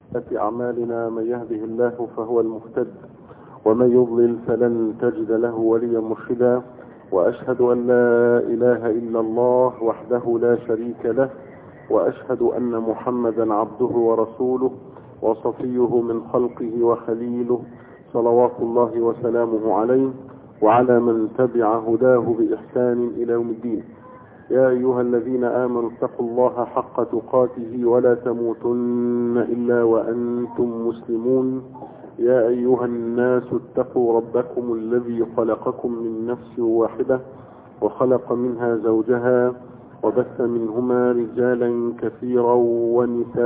أعمالنا من يهده الله فهو المهتد ومن يضلل فلن تجد له وليا مرشدا. وأشهد أن لا إله إلا الله وحده لا شريك له، وأشهد أن محمدا عبده ورسوله وصفيه من خلقه وخليله، صلوات الله وسلامه عليه وعلى من تبع هداه بإحسان إلى يوم الدين. يا أيها الذين آمنوا اتقوا الله حق تقاته ولا تموتن إلا وأنتم مسلمون. يا أيها الناس اتقوا ربكم الذي خلقكم من نفس واحدة وخلق منها زوجها وبث منهما رجالا كثيرا ونساء،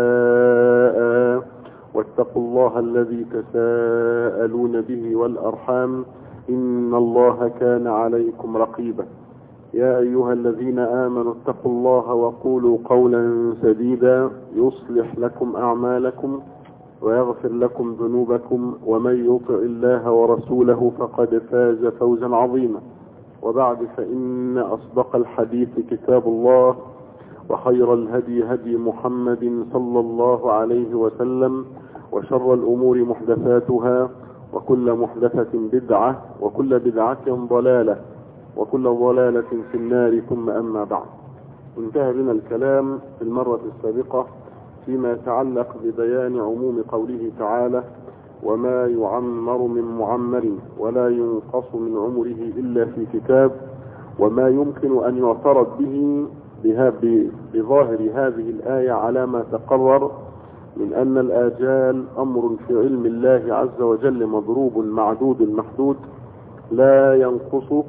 واتقوا الله الذي تساءلون به والأرحام إن الله كان عليكم رقيبا. يا أيها الذين آمنوا اتقوا الله وقولوا قولا سديدا يصلح لكم أعمالكم ويغفر لكم ذنوبكم، ومن يطع الله ورسوله فقد فاز فوزا عظيما. وبعد، فإن أصدق الحديث كتاب الله، وخير الهدي هدي محمد صلى الله عليه وسلم، وشر الأمور محدثاتها، وكل محدثة بدعة، وكل بدعة ضلالة، وكل ضلالة في النار. ثم أما بعد، انتهى بنا الكلام في المرة السابقة فيما يتعلق ببيان عموم قوله تعالى: وما يعمر من معمر ولا ينقص من عمره إلا في كتاب، وما يمكن أن يعترض به بظاهر هذه الآية على ما تقرر من أن الآجال أمر في علم الله عز وجل مضروب معدود محدود، لا ينقص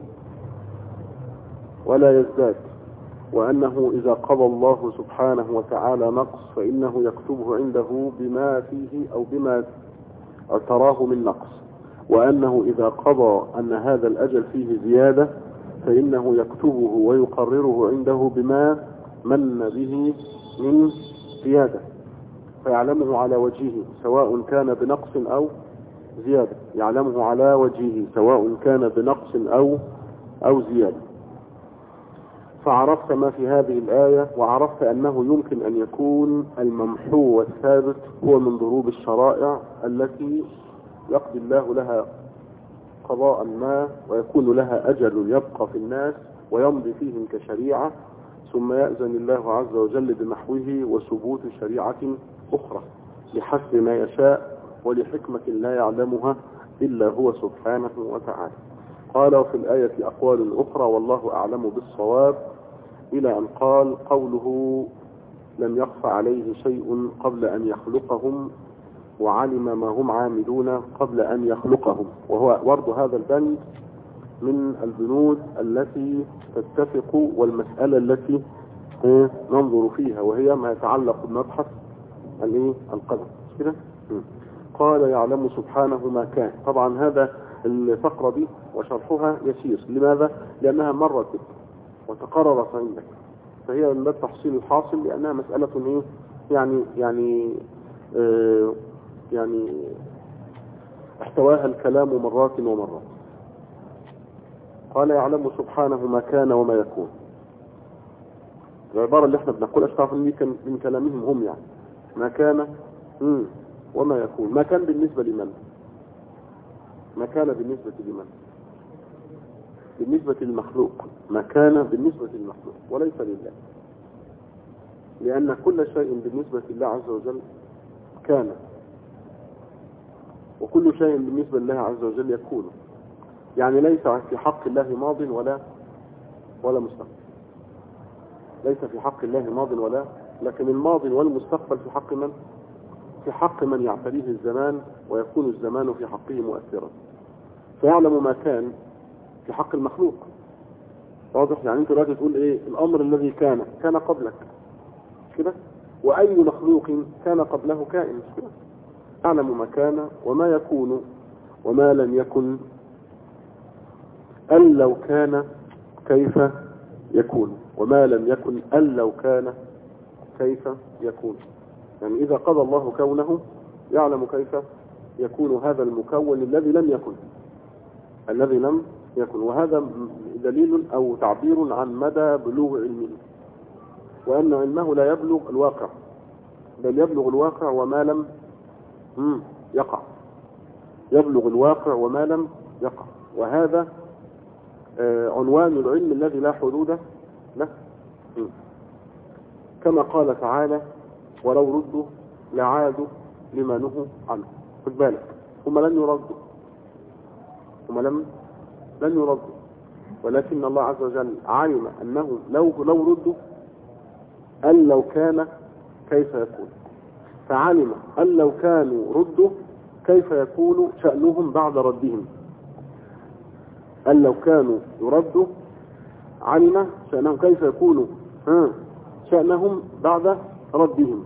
ولا يزداد، وأنه إذا قضى الله سبحانه وتعالى نقص فإنه يكتبه عنده بما فيه أو بما تراه من نقص، وأنه إذا قضى أن هذا الأجل فيه زيادة فإنه يكتبه ويقرره عنده بما من به من زيادة، فيعلمه على وجهه سواء كان بنقص أو زيادة، يعلمه على وجهه سواء كان بنقص أو زيادة. فعرفت ما في هذه الآية، وعرفت أنه يمكن أن يكون الممحو والثابت هو من ضروب الشرائع التي يقضي الله لها قضاء ما، ويكون لها أجل يبقى في الناس ويمضي فيهم كشريعة، ثم يأذن الله عز وجل بمحوه وثبوت شريعة أخرى بحسب ما يشاء ولحكمة لا يعلمها إلا هو سبحانه وتعالى. قال: وفي الآية أقوال أخرى والله أعلم بالصواب، إلى أن قال: قوله لم يخف عليه شيء قبل أن يخلقهم وعلم ما هم عاملون قبل أن يخلقهم. وهو ورد هذا البند من البنود التي تتفق، والمسألة التي ننظر فيها، وهي ما يتعلق بمبحث القدر كده. قال: يعلم سبحانه ما كان. طبعا هذا الفقرة دي وشرحها يسير. لماذا؟ لأنها مرت وتقررت عندك، فهي من باب تحصيل الحاصل، لأنها مسألة يعني احتواها الكلام مرات ومرات. قال: يعلم سبحانه ما كان وما يكون. العبارة اللي احنا بنقولها اشتعف من كلامهم هم، يعني ما كان وما يكون. ما كان بالنسبة لمن؟ ما كان بالنسبة لمن؟ بالنسبة للمخلوق. ما كان بالنسبة للمخلوق وليس لله، لأن كل شيء بالنسبة لله عز وجل كان، وكل شيء بالنسبة لله عز وجل يكون. يعني ليس في حق الله ماض ولا مستقبل، ليس في حق الله ماض لكن الماضي والمستقبل في حق من؟ في حق من يعتريه الزمان، ويكون الزمان في حقه مؤثرا. فيعلم ما كان في حق المخلوق. واضح؟ يعني انت دلوقتي تقول ايه؟ الامر الذي كان قبلك، مش كده؟ واي مخلوق كان قبله كائن، مش كده؟ يعلم ما كان وما يكون وما لم يكن، أن لو كان كيف يكون، وما لم يكن أن لو كان كيف يكون. يعني إذا قضى الله كونه يعلم كيف يكون هذا المكون الذي لم يكن. وهذا دليل أو تعبير عن مدى بلوغ علمه، وأن علمه لا يبلغ الواقع، بل يبلغ الواقع وما لم يقع، يبلغ الواقع وما لم يقع. وهذا عنوان العلم الذي لا حدود له. كما قال تعالى ولو ردوا لعادوا لما نهوا عنه. خد بالك، هم لن يردوا، هم لن يردوا، ولكن الله عز وجل علم أنهم لو ردوا أن لو كان كيف يكون، فعلم أن لو كانوا ردوا كيف يكون شأنهم بعد ردهم. أن لو كانوا يردوا علم شأنهم كيف يكون شأنهم بعد ردهم.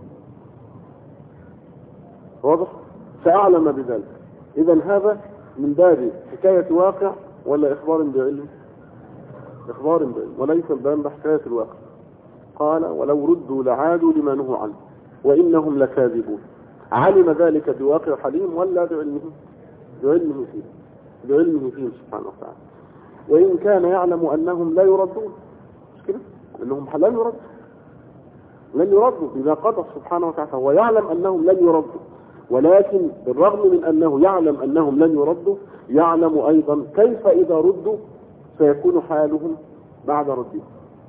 واضح؟ فأعلم بذلك. إذن هذا من باب حكاية واقع ولا إخبار بعلم؟ إخبار بعلم، وليس الباب بحكاية الواقع. قال ولو ردوا لعادوا لما نهوا عنه وإنهم لكاذبون. علم ذلك بواقع حليم ولا بعلمه؟ بعلمه فيه سبحانه وتعالى. وإن كان يعلم أنهم لا يردون، مش كده؟ أنهم لن يردوا بما قدر سبحانه وتعالى. هو يعلم أنهم لن يردوا، ولكن بالرغم من أنه يعلم أنهم لن يردوا يعلم أيضا كيف إذا ردوا سيكون حالهم بعد ردهم.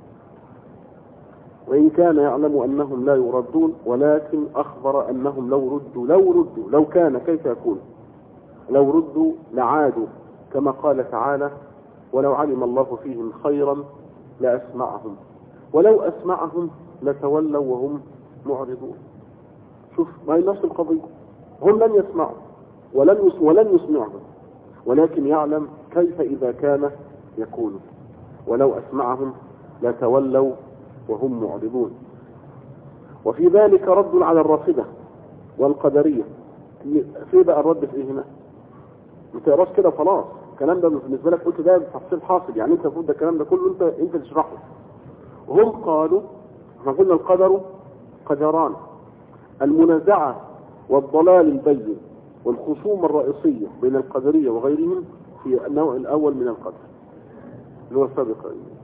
وإن كان يعلم أنهم لا يردون ولكن أخبر أنهم لو كان كيف يكون لو ردوا لعادوا، كما قال تعالى ولو علم الله فيهم خيرا لأسمعهم ولو أسمعهم لتولوا وهم معرضون. شوف، ما هي نفس القضية، هم لن يسمعوا ولن يسمعهم، ولكن يعلم كيف إذا كان يكون. ولو أسمعهم لتولوا وهم معرضون. وفي ذلك رد على الرافضة والقدرية. في بقى الرد في هنا، ما تقراش كده خلاص، الكلام ده بالنسبة لك قلت ده تفصيل حاصل، يعني انت المفروض ده الكلام ده كله انت تشرحه. وهم قالوا، احنا قلنا القدر قدران: المنازعة والضلال البين والخصوم الرئيسية بين القدرية وغيرهم في النوع الأول من القدر اللي هو السابق.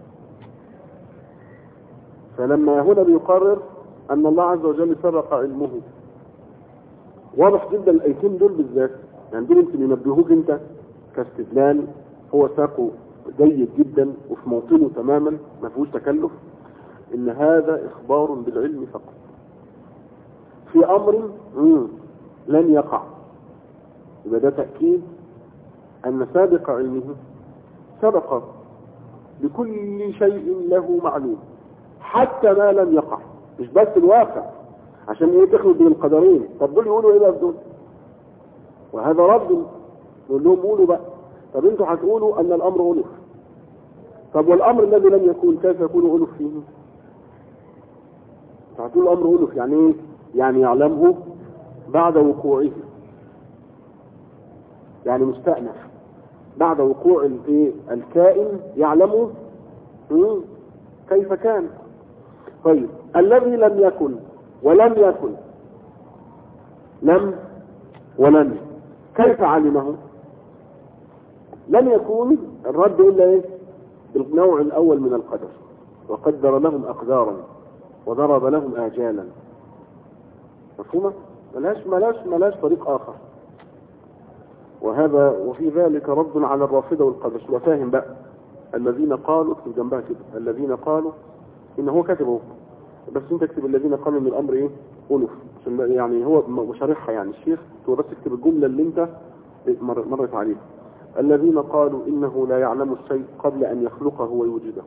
فلما هنا بيقرر أن الله عز وجل سبق علمه، واضح جدا الأيتين دول بالذات، يعني دول انت ينبهوك انت كاستدلال، هو ساقه جيد جدا وفي موطنه تماما ما فيهوش تكلف، ان هذا اخبار بالعلم فقط في امر لن يقع. يبقى ده تأكيد ان سابق علمه سبق بكل شيء له معلوم حتى ما لم يقع، مش بس الواقع. عشان ايه تخلط بين القدرين؟ طب دول يقولوا ايه بقى في دول؟ وهذا رد نقول لهم قولوا بقى. طب انتوا هتقولوا ان الامر ألف، طب والامر الذي لم يكون كيف يكون ألف فيه؟ هتقولوا الامر ألف يعني ايه؟ يعني يعلمه بعد وقوعه، يعني مستأنف بعد وقوع الكائن يعلمه كيف كان. طيب الذي لم يكن ولم يكن ولم كيف علمه؟ لم يكون الرد إلا إيه؟ بالنوع الأول من القدر، وقدر لهم أقدارا وضرب لهم آجالا. مفهومة؟ ملاش طريق آخر. وفي ذلك رد على الرافضة والقدر. وفاهم بقى الذين قالوا، اكتب جنبها كده، الذين قالوا إن هو كتبه، بس انت اكتب الذين قالوا من الأمر إيه؟ ألف، يعني هو مشارحها يعني الشيخ، هو بس اكتب الجملة اللي انت مرت عليها. الذين قالوا إنه لا يعلم الشيء قبل أن يخلقه ويوجده.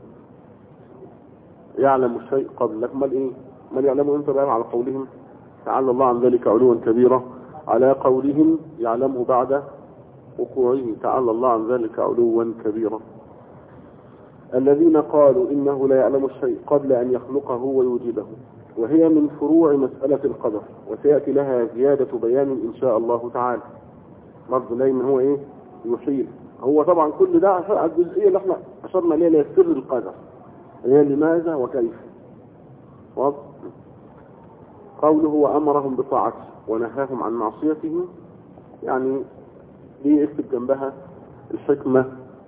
يعلم الشيء قبل، لكن مال إيه؟ مال يعلمه انت بقى على قولهم تعالى الله عن ذلك علوا كبيرا، على قولهم يعلمه بعد وقوعه تعالى الله عن ذلك علوا كبيرا. الذين قالوا إنه لا يعلم الشيء قبل أن يخلقه ويوجده، وهي من فروع مسألة القدر، وسيأتي لها زيادة بيان إن شاء الله تعالى. برضه دايما هو إيه؟ يحيل. هو طبعا كل ده عشان الجزئية اللي احنا أشرنا ليها سر القدر، هي لماذا وكيف. واضح؟ قوله وأمرهم بطاعته ونهاهم عن معصيته، يعني دي اكتب جنبها الحكمة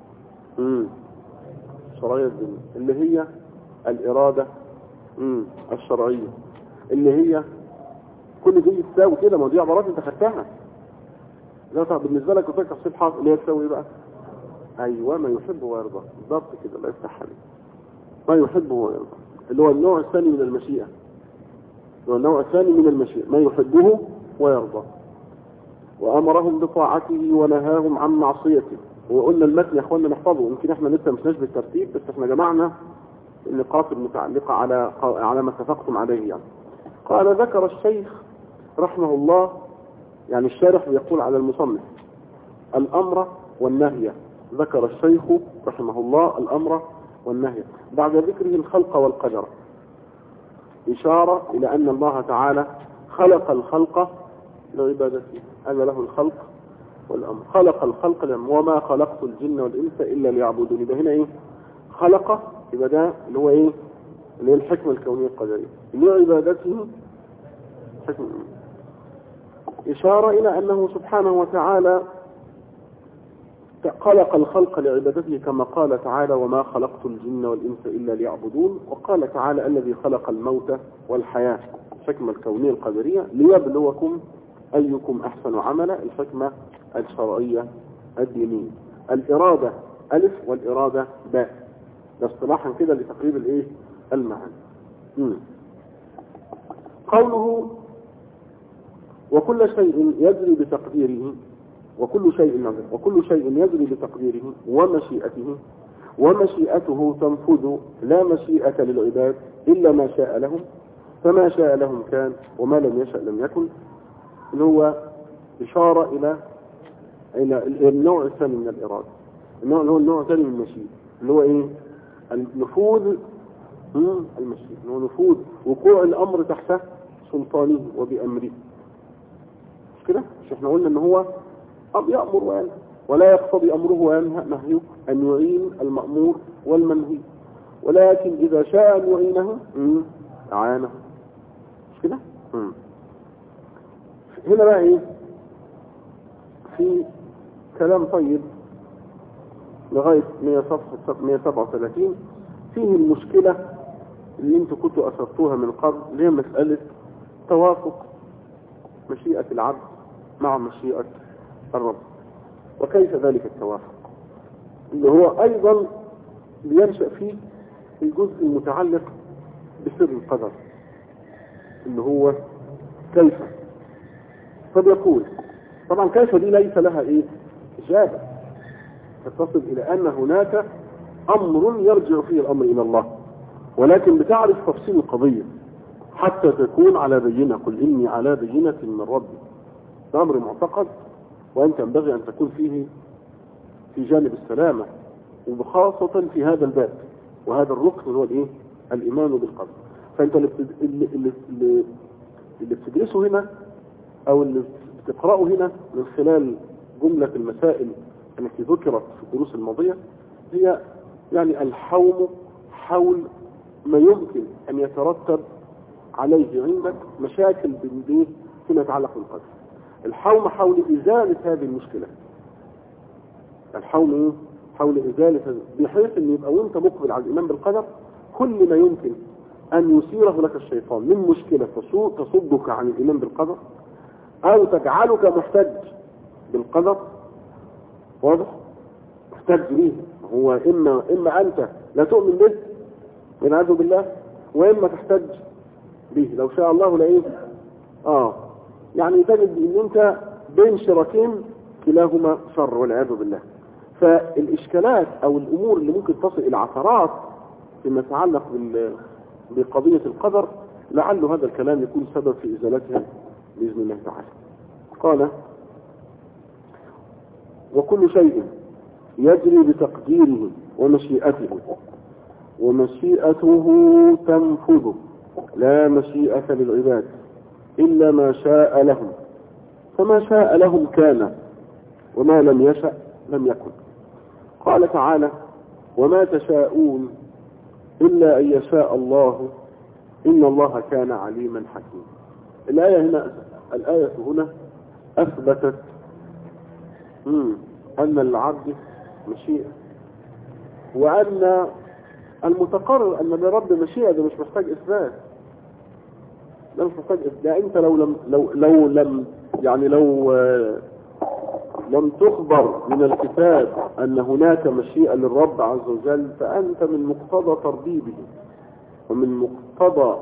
الشرعية اللي هي الإرادة الشرعية، اللي هي كل دي تساوي كده، ما دي عبارات انت خدتها. لا طب بالنسبه لك وفاك تفصيل حاصل اللي هي تساوي ايه بقى؟ ايوه ما يحب ويرضى، بالظبط كده، الله يفتح عليك. ما يحب ويرضى اللي هو النوع الثاني من المشيئه، اللي هو النوع الثاني من المشيئه، ما يحبه ويرضى. وامرهم بطاعته ونهاهم عن معصيته. وقلنا المتن يا اخوانا نحفظه، يمكن احنا لسه مش بالترتيب، بس احنا جمعنا النقاط المتعلقه على ما اتفقتم عليه يعني. قال ذكر الشيخ رحمه الله، يعني الشارح يقول على المصنف الأمر والنهي. ذكر الشيخ رحمه الله الأمر والنهي بعد ذكره الخلق والقدر، إشارة إلى أن الله تعالى خلق الخلق لعبادته، أن له الخلق والأمر. خلق الخلق وما خلقت الجن والإنس إلا ليعبدون. يبقى هنا إيه؟ خلق، يبقى ده اللي هو إيه؟ اللي هي الحكمة الكونية القدرية لعبادته، حكمة. إشارة إلى أنه سبحانه وتعالى خلق الخلق لعبادته كما قال تعالى وما خلقت الجن والإنس إلا ليعبدون. وقال تعالى الذي خلق الموت والحياة، الحكمة الكونية القدرية ليبلوكم أيكم أحسن عملا، الحكمة الشرعية الدينية. الإرادة ألف والإرادة باء، ده اصطلاحا كده لتقريب الإيه؟ المعنى. قوله وكل شيء يجري بتقديره، وكل شيء يجري بتقديره ومشيئته، ومشيئته تنفذ لا مشيئة للعباد إلا ما شاء لهم، فما شاء لهم كان وما لم يشأ لم يكن. اللي هو إشارة إلى النوع الثاني من الإرادة، النوع الثاني من المشيئة، اللي هو إيه؟ النفوذ. المشيئة اللي هو نفوذ وقوع الأمر تحت سلطانه وبأمره. مش كده؟ مش احنا قلنا ان هو يأمر وينهى، ولا يقتضي أمره ونهيه أن يعين المأمور والمنهي، ولكن إذا شاء أن يعينه أعانه. مش كده؟ هنا بقى إيه؟ في كلام طيب لغاية 137 فيه المشكلة اللي انتوا كنتوا أثرتوها من قبل، اللي هي مسألة توافق مشيئة العبد مع مشيئة الرب. وكيف ذلك التوافق؟ اللي هو أيضا بينشأ فيه الجزء المتعلق بسر القدر، اللي هو كيف. فبيقول طبعا كيف دي ليس لها إيه؟ إجابة تتصل إلى أن هناك أمر يرجع فيه الأمر إلى الله، ولكن بتعرف تفصيل القضية حتى تكون على بينة. قل إني على بينة من ربي، ده أمر معتقد، وأنت ينبغي أن تكون فيه في جانب السلامة، وبخاصة في هذا الباب وهذا الركن هو الإيه؟ الإيمان بالقدر. فأنت اللي بتدرسه هنا أو اللي بتقرأه هنا من خلال جملة المسائل التي ذكرت في الدروس الماضية هي يعني الحوم حول ما يمكن أن يترتب عليه عندك مشاكل فيما يتعلق بالقدر. الحوم حول إزالة هذه المشكلة، الحوم إيه؟ حول إزالة، بحيث أن يبقى وانت مقبل على الإيمان بالقدر كل ما يمكن أن يثيره لك الشيطان من مشكلة تصدك عن الإيمان بالقدر أو تجعلك محتج بالقدر، واضح؟ محتج به، هو إما أنت لا تؤمن به والعياذ بالله، وإما تحتج به لو شاء الله لإيه؟ يعني تجد ان انت بين شراكين كلاهما شر والعياذ بالله. فالاشكالات او الامور اللي ممكن تصل الى عثرات فيما يتعلق بقضية القدر لعل هذا الكلام يكون سبب في ازالتها باذن الله تعالى. قال وكل شيء يجري بتقديره ومشيئته، ومشيئته تنفذ لا مشيئة للعباد إلا ما شاء لهم، فما شاء لهم كان وما لم يشأ لم يكن. قال تعالى وما تشاءون إلا أن يشاء الله إن الله كان عليما حكيما. الآية هنا أثبتت أن العبد مشيئة، وأن المتقرر أن لرب مشيئة، ده مش محتاج إثبات. لم تحتاج ده انت لم تخبر من الكتاب ان هناك مشيئة للرب عز وجل، فانت من مقتضى تربيبه ومن مقتضى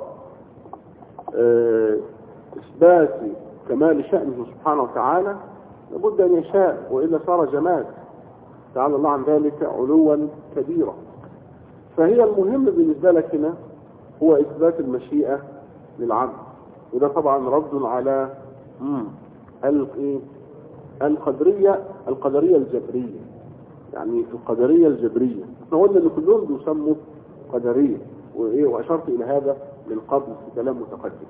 اثبات كمال شأنه سبحانه وتعالى لابد ان يشاء، والا صار جماد تعالى الله عن ذلك علوا كبيرا. فهي المهم بالنسبة لك هنا هو اثبات المشيئة للعبد، وده طبعا رد على القدرية الجبرية. يعني القدرية الجبرية احنا قلنا ان كلهم بيسموا قدرية، واشرت الى هذا من قبل في كلام متقدم.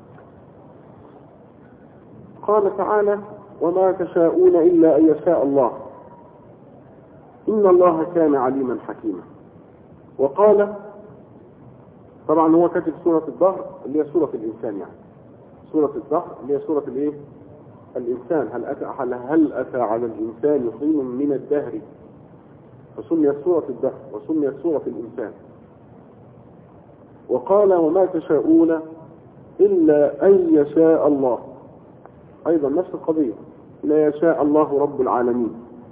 قال تعالى وما تشاءون الا ان يشاء الله ان الله كان عليما حكيما. وقال طبعا هو كاتب سورة الدهر اللي هي سورة الانسان، يعني سورة الدهر اللي هي سورة الانسان. هل اتى على الانسان حين من الدهر، فسميت سورة الدهر وسميت سورة الانسان. وقال وما تشاءون الا ان يشاء الله، ايضا نفس القضية، لا يشاء الله رب العالمين.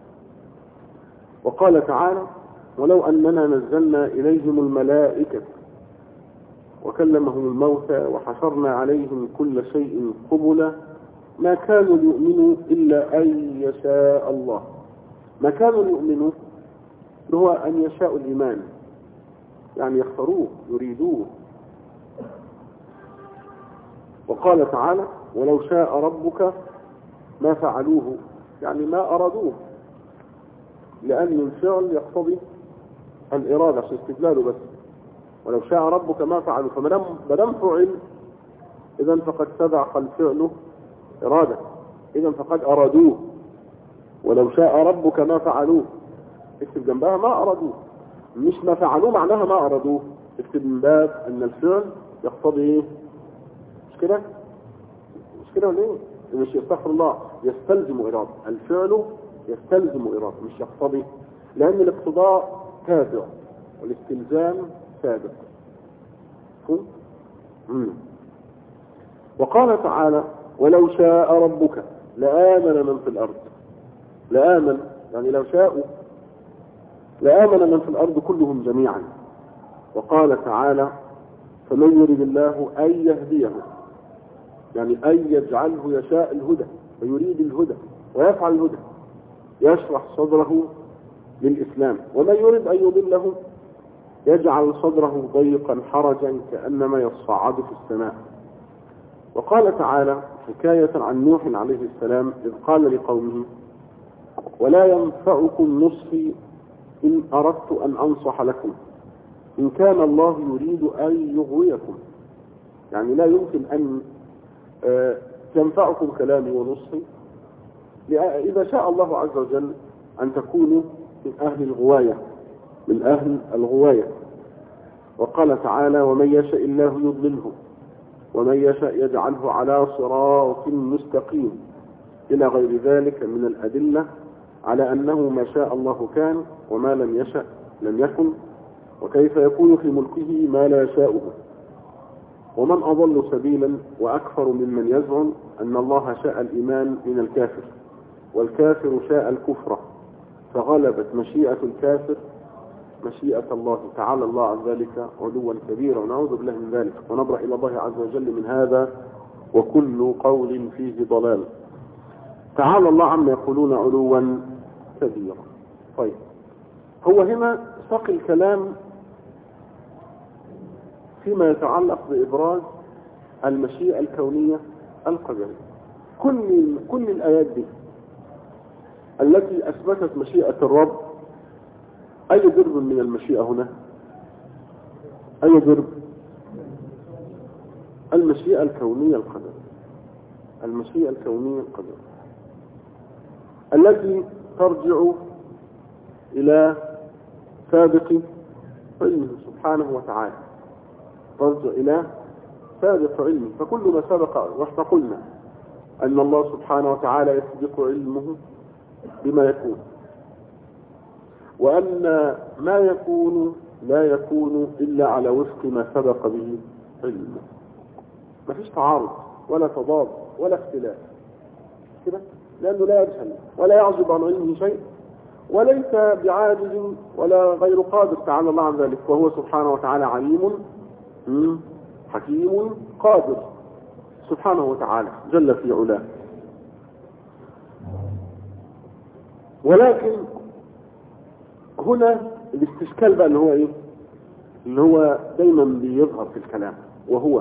وقال تعالى ولو اننا نزلنا اليهم الملائكة وكلمهم الموتى وحشرنا عليهم كل شيء قبلا ما كانوا ليؤمنوا إلا أن يشاء الله. ما كانوا ليؤمنوا هو أن يشاء الإيمان، يعني يختاروه يريدوه. وقال تعالى ولو شاء ربك ما فعلوه، يعني ما أرادوه، لأن الفعل يقتضي الإرادة عشان استدلاله بس. ولو شاء ربك ما فعلوه، فمدام فعل إذن فقد سبق الفعل إرادة، إذن فقد أرادوه. ولو شاء ربك ما فعلوه، اكتب جنبها ما أرادوه، مش ما فعلوه معناها ما أرادوه، اكتب من باب أن الفعل يقتضي إيه؟ مش كده ولا إيه؟ مش يستغفر الله، يستلزم إرادة. الفعل يستلزم إرادة مش يقتضي، لأن الاقتضاء تابع والاستلزام سابق. وقال تعالى ولو شاء ربك لآمن من في الأرض. لآمن يعني لو شاءوا لآمن من في الأرض كلهم جميعا. وقال تعالى فمن يريد الله أن يهديه، يعني أن يجعله يشاء الهدى ويريد الهدى ويفعل الهدى يشرح صدره للإسلام، ومن يريد أن يضله يجعل صدره ضيقا حرجا كأنما يصعد في السماء. وقال تعالى حكاية عن نوح عليه السلام إذ قال لقومه ولا ينفعكم نصحي إن أردت أن أنصح لكم إن كان الله يريد أن يغويكم، يعني لا يمكن أن تنفعكم كلامي ونصحي إذا شاء الله عز وجل أن تكونوا من أهل الغواية، من أهل الغواية. وقال تعالى ومن يشاء الله يضلله ومن يشاء يجعله على صراط مستقيم، إلى غير ذلك من الأدلة على أنه ما شاء الله كان وما لم يشاء لم يكن، وكيف يكون في ملكه ما لا يشاءه. ومن أضل سبيلا وأكثر ممن يزعم أن الله شاء الإيمان من الكافر والكافر شاء الكفر، فغلبت مشيئة الكافر مشيئة الله تعالى الله عن ذلك علوا كبيرا، ونعوذ بالله من ذلك ونبرأ إلى الله عز وجل من هذا وكل قول فيه ضلال. تعالى الله عما يقولون علوا كبيرا. طيب هو هنا ساق الكلام فيما يتعلق بإبراز المشيئة الكونية القدرية. كل الآيات دي التي أثبتت مشيئة الرب، أي ضرب من المشيئة هنا؟ أي ضرب؟ المشيئة الكونية القدرية، المشيئة الكونية القدرية التي ترجع إلى سابق علمه سبحانه وتعالى، ترجع إلى سابق علمه. فكل ما سبق، واحنا قلنا أن الله سبحانه وتعالى يسبق علمه بما يكون، وأن ما يكون لا يكون إلا على وفق ما سبق به علمه. مفيش تعارض ولا تضاد ولا اختلاف كده، لأنه لا يجهل ولا يعزب عن علمه شيء، وليس بعاجز ولا غير قادر تعالى الله عن ذلك، وهو سبحانه وتعالى عليم حكيم قادر سبحانه وتعالى جل في علاه. ولكن هنا الاستشكال بقى اللي هو ايه، اللي هو دايما بيظهر في الكلام، وهو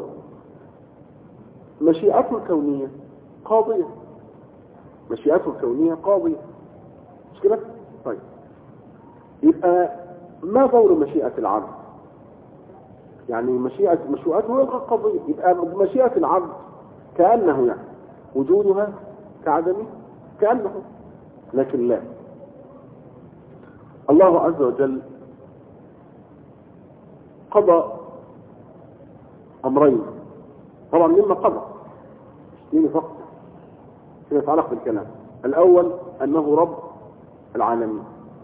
مشيئته الكونية قاضية، مشيئته الكونية قاضية، مش كده؟ طيب يبقى ما دور مشيئة العبد؟ يعني مشيئته قضية، يبقى مشيئة العبد كأنه يعني وجودها كعدمه كأنه، لكن لا، الله عز وجل قضى أمرين، طبعا مما قضى اثنين فقط فيما يتعلق بالكلام. الأول أنه رب العالمين،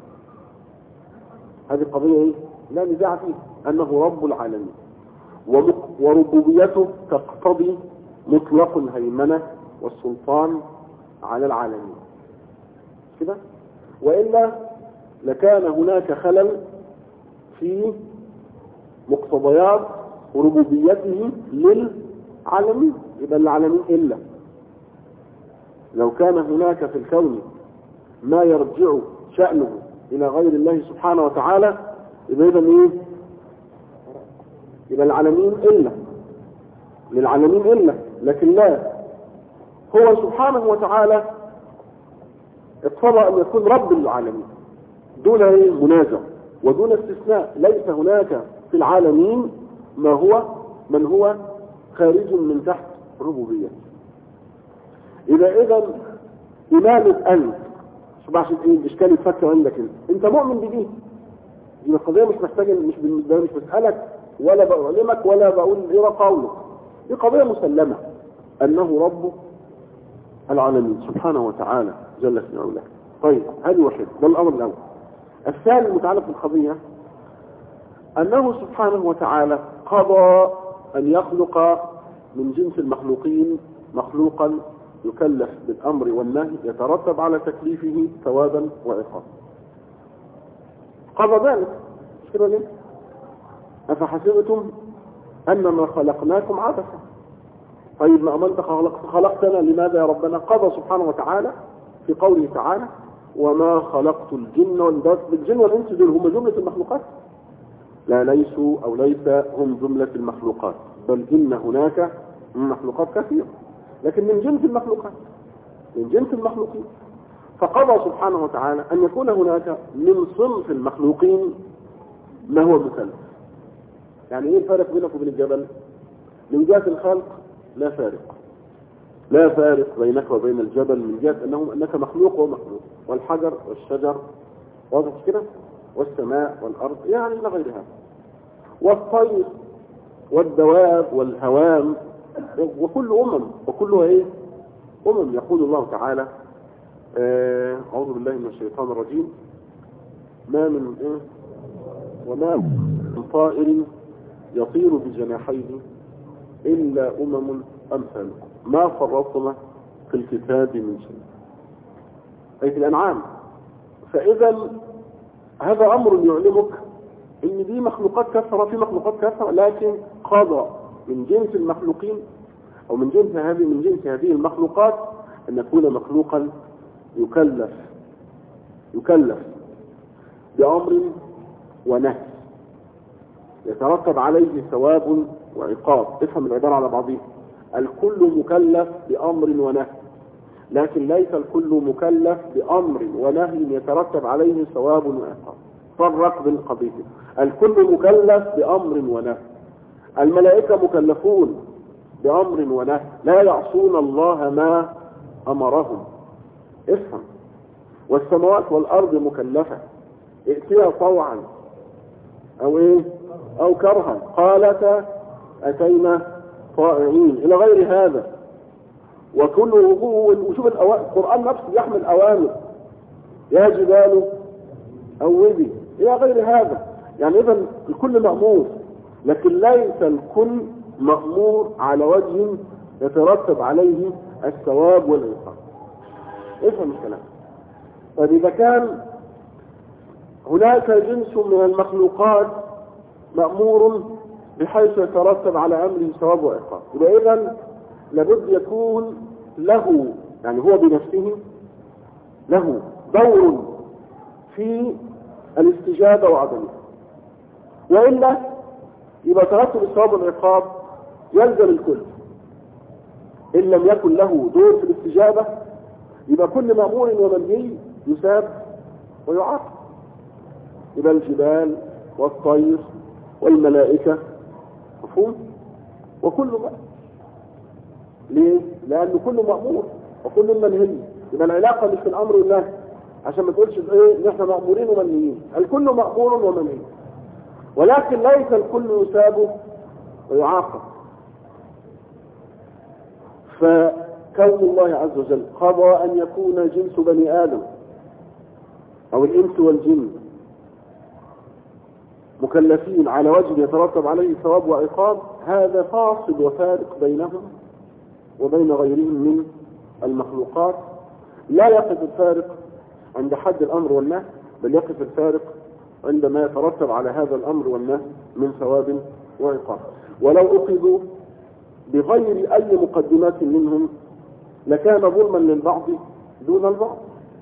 هذه القضية ايه؟ لا نزاع فيها، أنه رب العالمين، وربوبيته تقتضي مطلق الهيمنة والسلطان على العالمين كده، وإلا لكان هناك خلل في مقتضيات ربوبيته للعالمين، يبقى العالمين إلا لو كان هناك في الكون ما يرجع شأنه إلى غير الله سبحانه وتعالى، يبقى إذن إيه؟ يبقى العالمين إلا للعالمين إلا، لكن لا، هو سبحانه وتعالى اقتضى أن يكون رب العالمين دون منازع ودون استثناء. ليس هناك في العالمين من هو خارج من تحت ربوبية. إذا إمامة أنت شو عشان إيه الإشكال يتفكر عندك أنت مؤمن بدين، دي القضية مش محتاجة، مش بسألك ولا بعلمك ولا بقول إيه قولك، دي قضية مسلمة أنه رب العالمين سبحانه وتعالى جل في علاه. طيب هذه واحد، ده الأمر الأول. الثاني المتعلق بالقضية أنه سبحانه وتعالى قضى أن يخلق من جنس المخلوقين مخلوقا يكلف بالأمر والنهي يترتب على تكليفه ثوابا وعقابا. قضى ذلك مش كده ليه؟ أفحسبتم أنما خلقناكم عبثا. طيب ما أنت خلقتنا لماذا يا ربنا؟ قضى سبحانه وتعالى في قوله تعالى وما خلقت الجن والإنس دول هم جملة المخلوقات، لا ليسوا أو ليس هم جملة المخلوقات، بل إن هناك مخلوقات كثيرة لكن من جنس المخلوقات، من جنس المخلوقين. فقضى سبحانه وتعالى أن يكون هناك من صنف المخلوقين ما هو مكلف. يعني ايه الفرق بينك وبين الجبل؟ من جهة الخلق لا فارق، لا فارق بينك وبين الجبل من جهة أنك مخلوق ومخلوق، والحجر والشجر واضح كده، والسماء والأرض يعني إلى غير هذا، والطير والدواب والهوام، وكل وكلها ايه؟ يقول الله تعالى أعوذ بالله من الشيطان الرجيم ما من وما من طائر يطير بجناحيه إلا أمثالكم ما فرطنا في الكتاب من شيء، أي في الأنعام. فإذا هذا أمر يعلمك إن دي مخلوقات كثرة، في مخلوقات كثرة، لكن قضى من جنس المخلوقين أو من جنس هذه المخلوقات أن يكون مخلوقا يكلف بأمر ونهي يترتب عليه ثواب وعقاب. افهم العبارة على بعضها، الكل مكلف بأمر ونهي، لكن ليس الكل مكلف بأمر ونهي يترتب عليه ثواب وعقاب. فرق بين القضيتين، الكل مكلف بأمر ونهي، الملائكة مكلفون بأمر ونهي لا يعصون الله ما أمرهم، افهم، والسماوات والأرض مكلفة ائتيها طوعا أو كرها قالتا أتينا طائعين إلى غير هذا. وشوف القرآن نفسه يحمل أوامر يا جبال أوبي إلى غير هذا، يعني إذا الكل مأمور، لكن ليس الكل مأمور على وجه يترتب عليه الثواب والعقاب. افهم الكلام. طيب إذا كان هناك جنس من المخلوقات مأمور بحيث يترتب على أمره ثواب وعقاب، يبقى إذن لابد يكون له، يعني هو بنفسه له دور في الاستجابة وعدمها، وإلا يبقى ترتب الثواب والعقاب يلزم الكل. إن لم يكن له دور في الاستجابة يبقى كل مأمور ومنهي يساب ويعاقب. يبقى الجبال والطير والملائكة، مفهوم؟ وكل ما ليه؟ لأنه كل مأمور وكل منهي. يبقى العلاقة مش في الأمر والنهي، عشان ما تقولش إيه نحن مأمورين ومنهيين. الكل مأمور ومنهي، ولكن ليس الكل يساب ويعاقب. فكون الله عز وجل قضى أن يكون جنس بني آدم أو الإنس والجن مكلفين على وجه يترتب عليه ثواب وعقاب، هذا فاصل وفارق بينهم وبين غيرهم من المخلوقات. لا يقف الفارق عند حد الأمر والنهي، بل يقف الفارق عندما يترتب على هذا الأمر والنهي من ثواب وعقاب. ولو أخذوا بغير أي مقدمات منهم لكان ظلما للبعض دون البعض.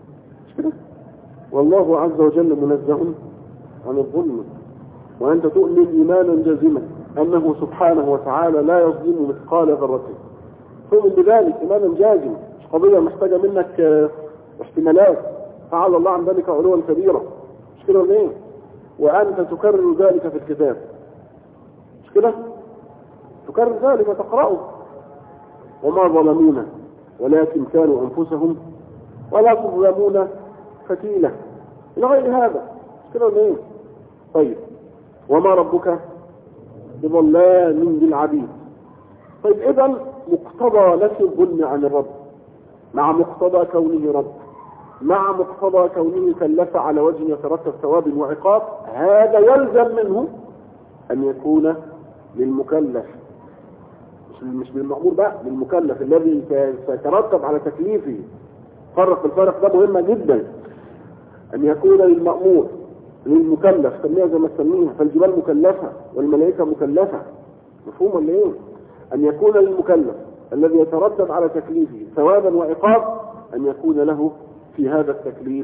والله عز وجل منزه عن الظلم، وأنت تؤمن إيمانا جازما أنه سبحانه وتعالى لا يظلم مثقال ذرة. تؤمن بذلك إيمانا جازما، مش قضية محتاجة منك احتمالات. تعالى الله عن ذلك علوا كبيرا، مش كده ولا ايه؟ وأنت تكرر ذلك في الكتاب، مش كده؟ تكرر ذلك وتقرأه. وما ظلمونا ولكن كانوا أنفسهم ولا تظلمون فتيلة إلى غير هذا، مش كده ولا ايه؟ طيب، وما ربك بظلام للعبيد. طيب إذن مقتضى نفي الظلم عن الرب مع مقتضى كونه رب، مع مقتضى كونه كلف على وجه يترتب ثواب وعقاب، هذا يلزم منه أن يكون للمكلف، مش بالمأمور بقى، للمكلف الذي سيترتب على تكليفه. فرق الفرق ده مهمة جدا، أن يكون للمأمور للمكلف، سميها زي ما تسميها، فالجبال مكلفة والملائكة مكلفة، مفهوم ولا ايه؟ أن يكون للمكلف الذي يترتب على تكليفه ثوابا وعقاب أن يكون له في هذا التكليف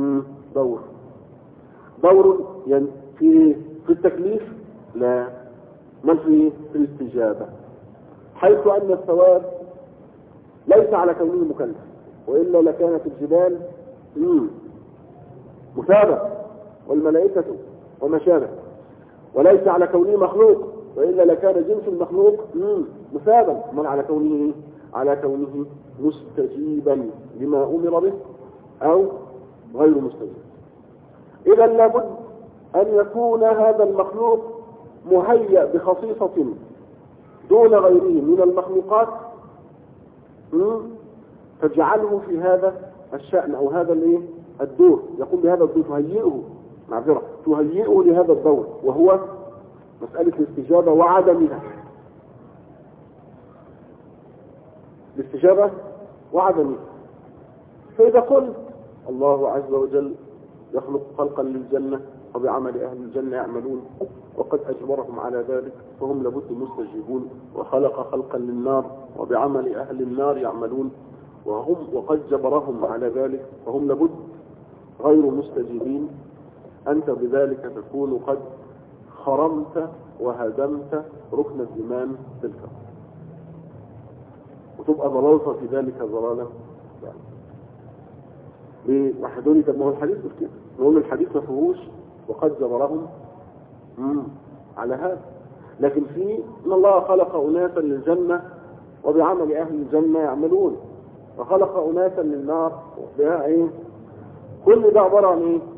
دور يعني في التكليف، لا، من في الاستجابة، حيث أن الثواب ليس على كونه مكلف، وإلا لكانت الجبال مثابة والملائكة وما شابه، وليس على كونه مخلوق، وإلا لكان جنس المخلوق مثابا، من على كونه مستجيبا لما أمر به أو غير مستجيب. إذا لابد أن يكون هذا المخلوق مهيأ بخصيصة دون غيره من المخلوقات تجعله في هذا الشأن أو هذا الدور، يقوم بهذا الدور، تهيئه لهذا الدور، وهو مسألة الاستجابة وعدمها. الاستجابة وعدمها. فإذا قلت الله عز وجل يخلق خلقا للجنة وبعمل أهل الجنة يعملون وقد أجبرهم على ذلك فهم لابد مستجيبون، وخلق خلقا للنار وبعمل أهل النار يعملون وقد جبرهم على ذلك فهم لابد غير مستجيبين، أنت بذلك تكون قد خرمت وهدمت ركن الإيمان بالكون، وتبقى ضلالة في ذلك ضلالة. ليه؟ وحدوني طب ما هو الحديث مش كده، نقول الحديث ما فيهوش وقد جبرهم على هذا، لكن في ان الله خلق اناسا للجنه وبعمل اهل الجنه يعملون، وخلق اناسا للنار بها ايه؟ كل ده عباره عن ايه؟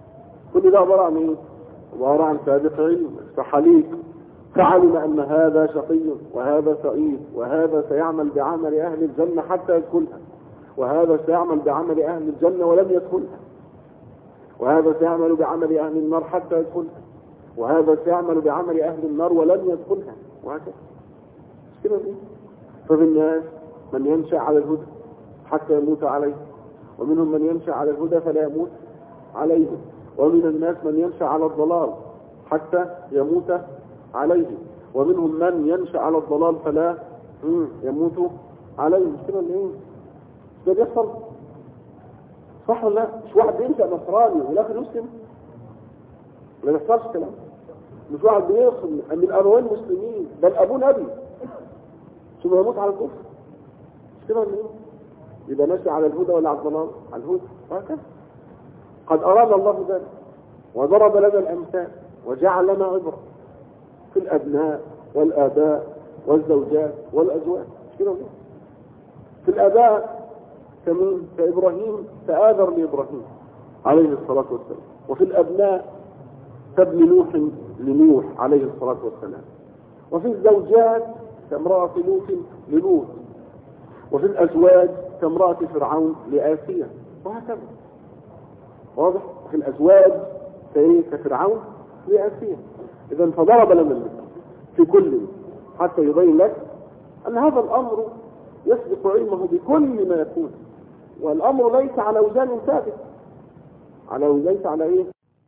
عباره عن سابق علم فحليق، فعلم ان هذا شقي وهذا سعيد، وهذا سيعمل بعمل اهل الجنه حتى يدخلها، وهذا سيعمل بعمل أهل الجنة ولم يدخلها، وهذا سيعمل بعمل أهل النار حتى يدخلها، وهذا سيعمل بعمل أهل النار ولم يدخلها، وهكذا. كده دي. فبالناس من ينشأ على الهدى حتى يموت عليه، ومنهم من ينشأ على الهدى فلا يموت عليه، ومن الناس من ينشأ على الضلال حتى يموت عليه، ومنهم من ينشأ على الضلال فلا يموت عليه. مش كده اللي ايه ده بيحصل؟ صح ولا لا؟ مش واحد بينشأ نصراني والاخر يسلم، ما بيحصلش كلام. مش واحد بيوصل من ابوين مسلمين بل ابوه نبي ثم يموت على الكفر. مش كده ولا ايه؟ يبقى ماشي على الهدى ولا على الضلال؟ على الهدى. وهكذا قد اراد الله ذلك وضرب لنا الامثال وجعل لنا عبره في الابناء والاباء والزوجات والازواج. مش كده ولا ايه؟ في الاباء كمين كابراهيم فآذر لابراهيم عليه الصلاه والسلام، وفي الابناء كابن نوح لنوح عليه الصلاه والسلام، وفي الزوجات كامرأة لوط للوط، وفي الأزواج كامرأة فرعون لآسيا، وهكذا. واضح؟ في الأزواج كفرعون لآسيا. إذا فضرب لنا المثل في كل حتى يبين لك أن هذا الأمر يسبق علمه بكل ما يكون، والأمر ليس على وزان ثابت، ليس على إيه؟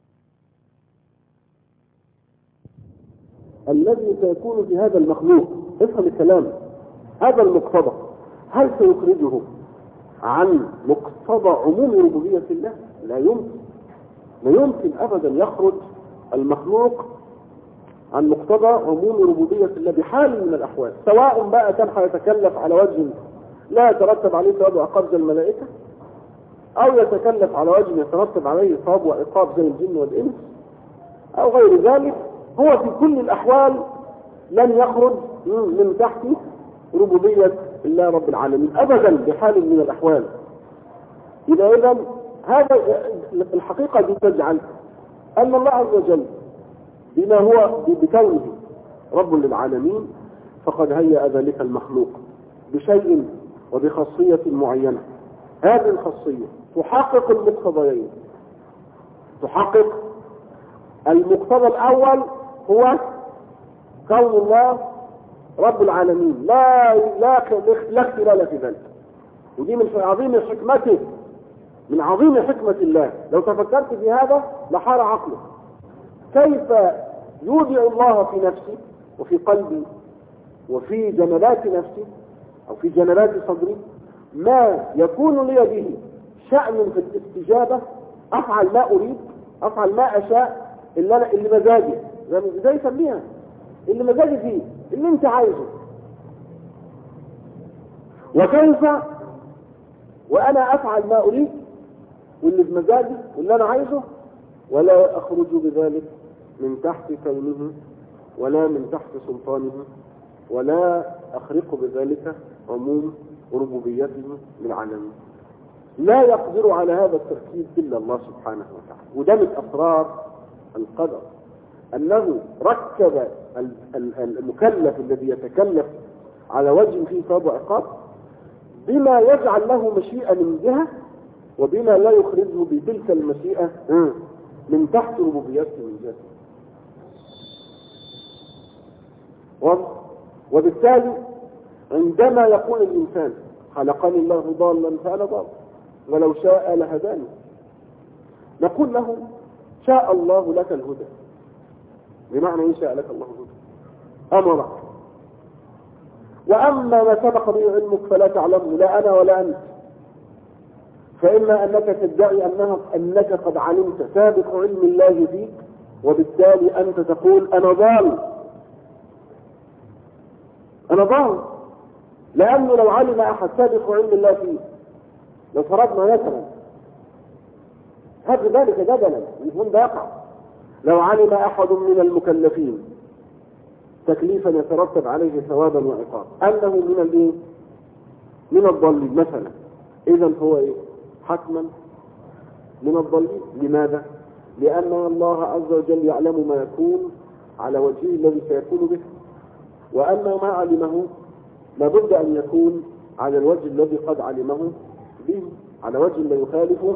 الذي سيكون في هذا المخلوق. افهم الكلام. هذا المقتضى هل سيخرجه عن مقتضى عموم ربوبية الله؟ لا يمكن. لا يمكن أبدا يخرج المخلوق عن مقتضى عموم ربوبية الله بحال من الأحوال، سواء بقى كان هيتكلف على وجه لا يترتب عليه ثواب وعقاب زي الملائكة، أو يتكلف على وجه يترتب عليه ثواب وعقاب زي الجن والإنس أو غير ذلك. هو في كل الأحوال لن يخرج من تحت ربوبية الله رب العالمين أبدا بحال من الأحوال. إذا هذا الحقيقة دي تجعل أن الله عز وجل بما هو بكونه رب للعالمين فقد هيأ ذلك المخلوق بشيء وبخاصية معينة. هذه الخاصية تحقق المقتضيين. تحقق المقتضى الأول هو كون الله رب العالمين لا اختلال في ذلك، ودي من عظيم حكمته، من عظيم حكمة الله. لو تفكرت في هذا لحار عقلك. كيف يودع الله في نفسي وفي قلبي وفي جنبات نفسي أو في جنبات صدري ما يكون لي به شأن في الاستجابة، أفعل ما أريد، أفعل ما أشاء اللي مزاجي، زي يسميها اللي مزاجي فيه، اللي انت عايزه. وكيف وأنا أفعل ما أريد واللي بمزاجي واللي أنا عايزه، ولا أخرج بذلك من تحت كونه ولا من تحت سلطانه، ولا أخرق بذلك عموم ربوبيته للعالمين. لا يقدر على هذا التركيب إلا الله سبحانه وتعالى. وده من أسرار القدر، أنه ركب المكلف الذي يتكلف على وجه فيه ثواب وعقاب بما يجعل له مشيئة من جهة، وبما لا يخرجه بتلك المشيئة من تحت ربوبيته من جهة. وبالتالي عندما يقول الإنسان خلقني الله ضالا فأنا ضال ولو شاء لهداني، نقول له شاء الله لك الهدى. بمعنى إن شاء لك الله الهدى أمرك، وأما ما سبق به علمك فلا تعلمه لا أنا ولا أنت، فإما أنك تدعي أنك قد علمت سابق علم الله فيك، وبالتالي أنت تقول أنا ضال، أنا ضال، لأنه لو علم أحد سابق علم الله فيه، لو فرضنا مثلا هذا ذلك جدلا يكون ده يقع، لو علم أحد من المكلفين تكليفا يترتب عليه ثوابا وعقابا أنه من الضالين مثلا، إذا هو حتما من الضالين. لماذا؟ لأن الله عز وجل يعلم ما يكون على وجهه الذي سيكون به، وأن ما علمه لابد أن يكون على الوجه الذي قد علمه به، على وجه لا يخالفه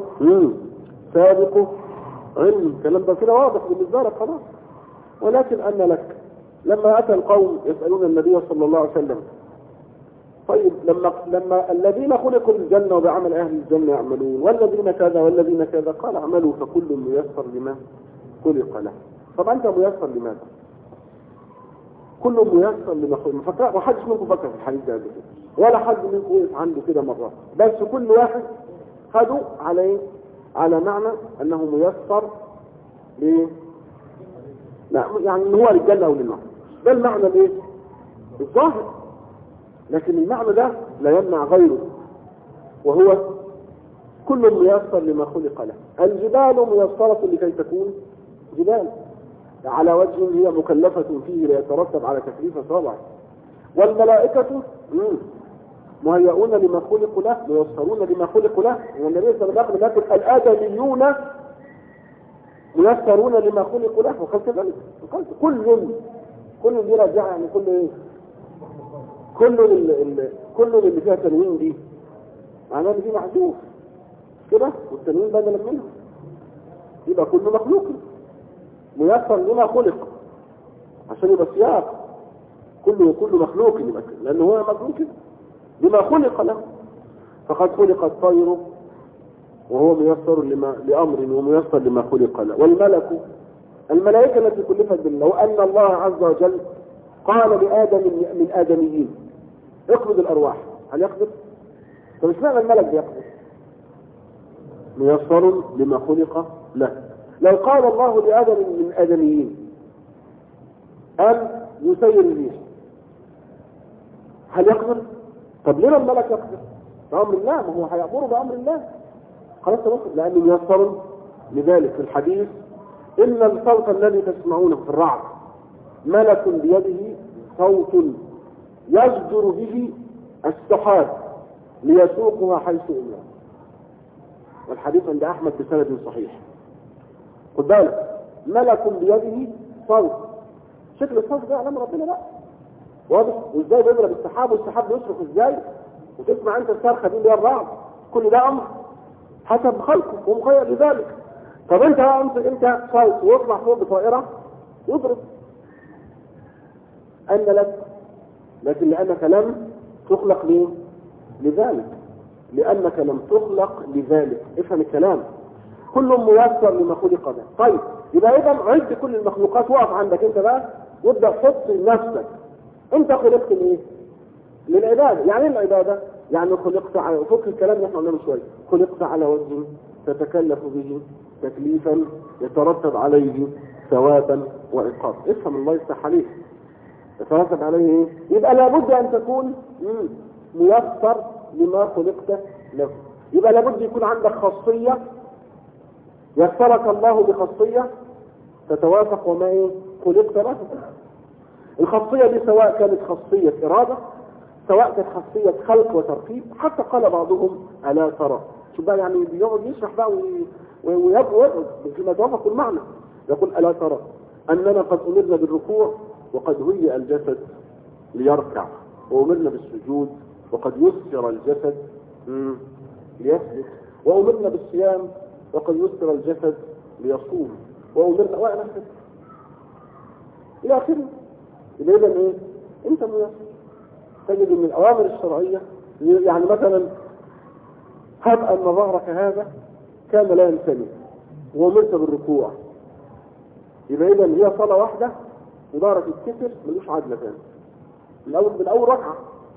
سابقه علم. الكلام ده كده واضح بالنسبة لك خلاص. ولكن أن لك لما أتى القوم يسألون النبي صلى الله عليه وسلم طيب لما الذين خلقوا الجنة وبعمل أهل الجنة يعملون والذين كذا والذين كذا، قال اعملوا فكل ميسر لما خلق له. طبعا أنت ميسر لماذا؟ كل ميسر لما خلق له. وحدش منكم فكر في الحديث ده كده، ولا حد منكم وقف عنده كده مرة، بس كل واحد خدوا على معنى أنه ميسر ليه؟ لا يعني ان هو للجنة او للنار، ده المعنى الايه الظاهر، لكن المعنى ده لا يمنع غيره، وهو كل ميسر لما خلق له. الجبال ميسرة لكي تكون جبال على وجه هي مكلفة فيه ليترتب على تكليف صالح، والملائكة مهيئون لما خلقوا له ميسرون لما خلقوا له. والنبي صلى الله عليه وسلم يقول الآدميون ميسرون لما خلقوا له، وقال كذلك كل دي راجعه يعني كل ايه كل اللي فيها تنوين دي معناه ان دي محذوف كده والتنوين بدلا منه، يبقى كل مخلوق ميسر لما خلق عشان يبقى سياق كل مخلوق يبقى لانه هو مخلوق لما خلق له. فقد خلق الطير وهو ميسر لأمر وميسر لما خلق له. الملائكة التي كلفت بالله، وأن الله عز وجل قال لآدم من آدميين اقبض الأرواح، هل يقبض؟ طب اشمعنى الملك بيقبض؟ ميسر لما خلق له. لو قال الله لآدم من آدميين أن يسير الريح هل يقبض؟ طب ليه الملك يقبض؟ بأمر الله، ما هو هيأمره بأمر الله خلاص تبصر، لأنه ميسر لذلك. في الحديث إن الصوت الذي تسمعونه في الرعد ملك بيده صوت يجدر به السحاب ليسوقها حيث أمر، والحديث عند أحمد بسند صحيح. خد بالك ملك بيده صوت، شكل الصوت ده علم ربنا بقى واضح، وازاي بيضرب السحاب والسحاب بيصرخ ازاي، وتسمع انت الصرخه دي اللي هي الرعد، كل ده امر حسب خلقه ومخير لذلك. طب انت صوت ويطلع فوق بطائره يضرب ان لك، لكن لانك لم تخلق ليه؟ لذلك، لانك لم تخلق لذلك. افهم الكلام، كل ميسر لما خلق له. طيب يبقى اذا عد كل المخلوقات، وقف عندك انت بقى وابدا حط لنفسك انت خلقت لايه؟ للعباده. يعني ايه العباده؟ يعني خلقت على فك الكلام اللي احنا قلناه من شويه، خلقت على وجه تتكلف به تكليفا يترتب عليه ثوابا وعقاب. افهم الله يفتح عليك، يترتب عليه ايه؟ يبقى لابد ان تكون ميسر لما خلقت له. يبقى لابد يكون عندك خاصيه يسرك الله بخاصيه تتوافق وما ايه خلقت له. الخاصيه دي سواء كانت خاصيه اراده، سواء كانت خاصيه خلق وترتيب. حتى قال بعضهم الا ترى، شو بقى يعني بيقعد يشرح بقى ويبقى فيما توافق المعنى. يقول الا ترى اننا قد امرنا بالركوع وقد هيئ الجسد ليركع، وامرنا بالسجود وقد يسر الجسد ليسجد، وامرنا بالصيام وقد يسر الجسد ليصوم، وامرنا ونحن الى اخره. اذا ايه؟ انت ميسر. تجد من الاوامر الشرعيه يعني مثلا هب ان ظهرك هذا كان لا ينتمي وامرت بالركوع، يبقى اذا هي صلاه واحده وظهرك يتكسر ملوش عدله ثاني من اول ركعه،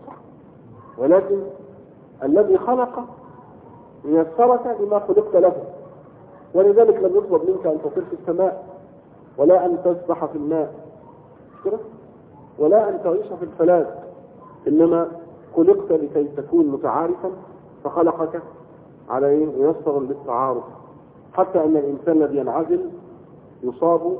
ولكن الذي خلق يسرك لما خلقت له. ولذلك لم يطلب منك ان تطير في السماء، ولا ان تسبح في الماء كده، ولا ان تعيش في الفلاة، انما خلقت لكي تكون متعارفا فخلقك على ايه؟ ميسر للتعارف. حتى ان الانسان الذي ينعزل يصاب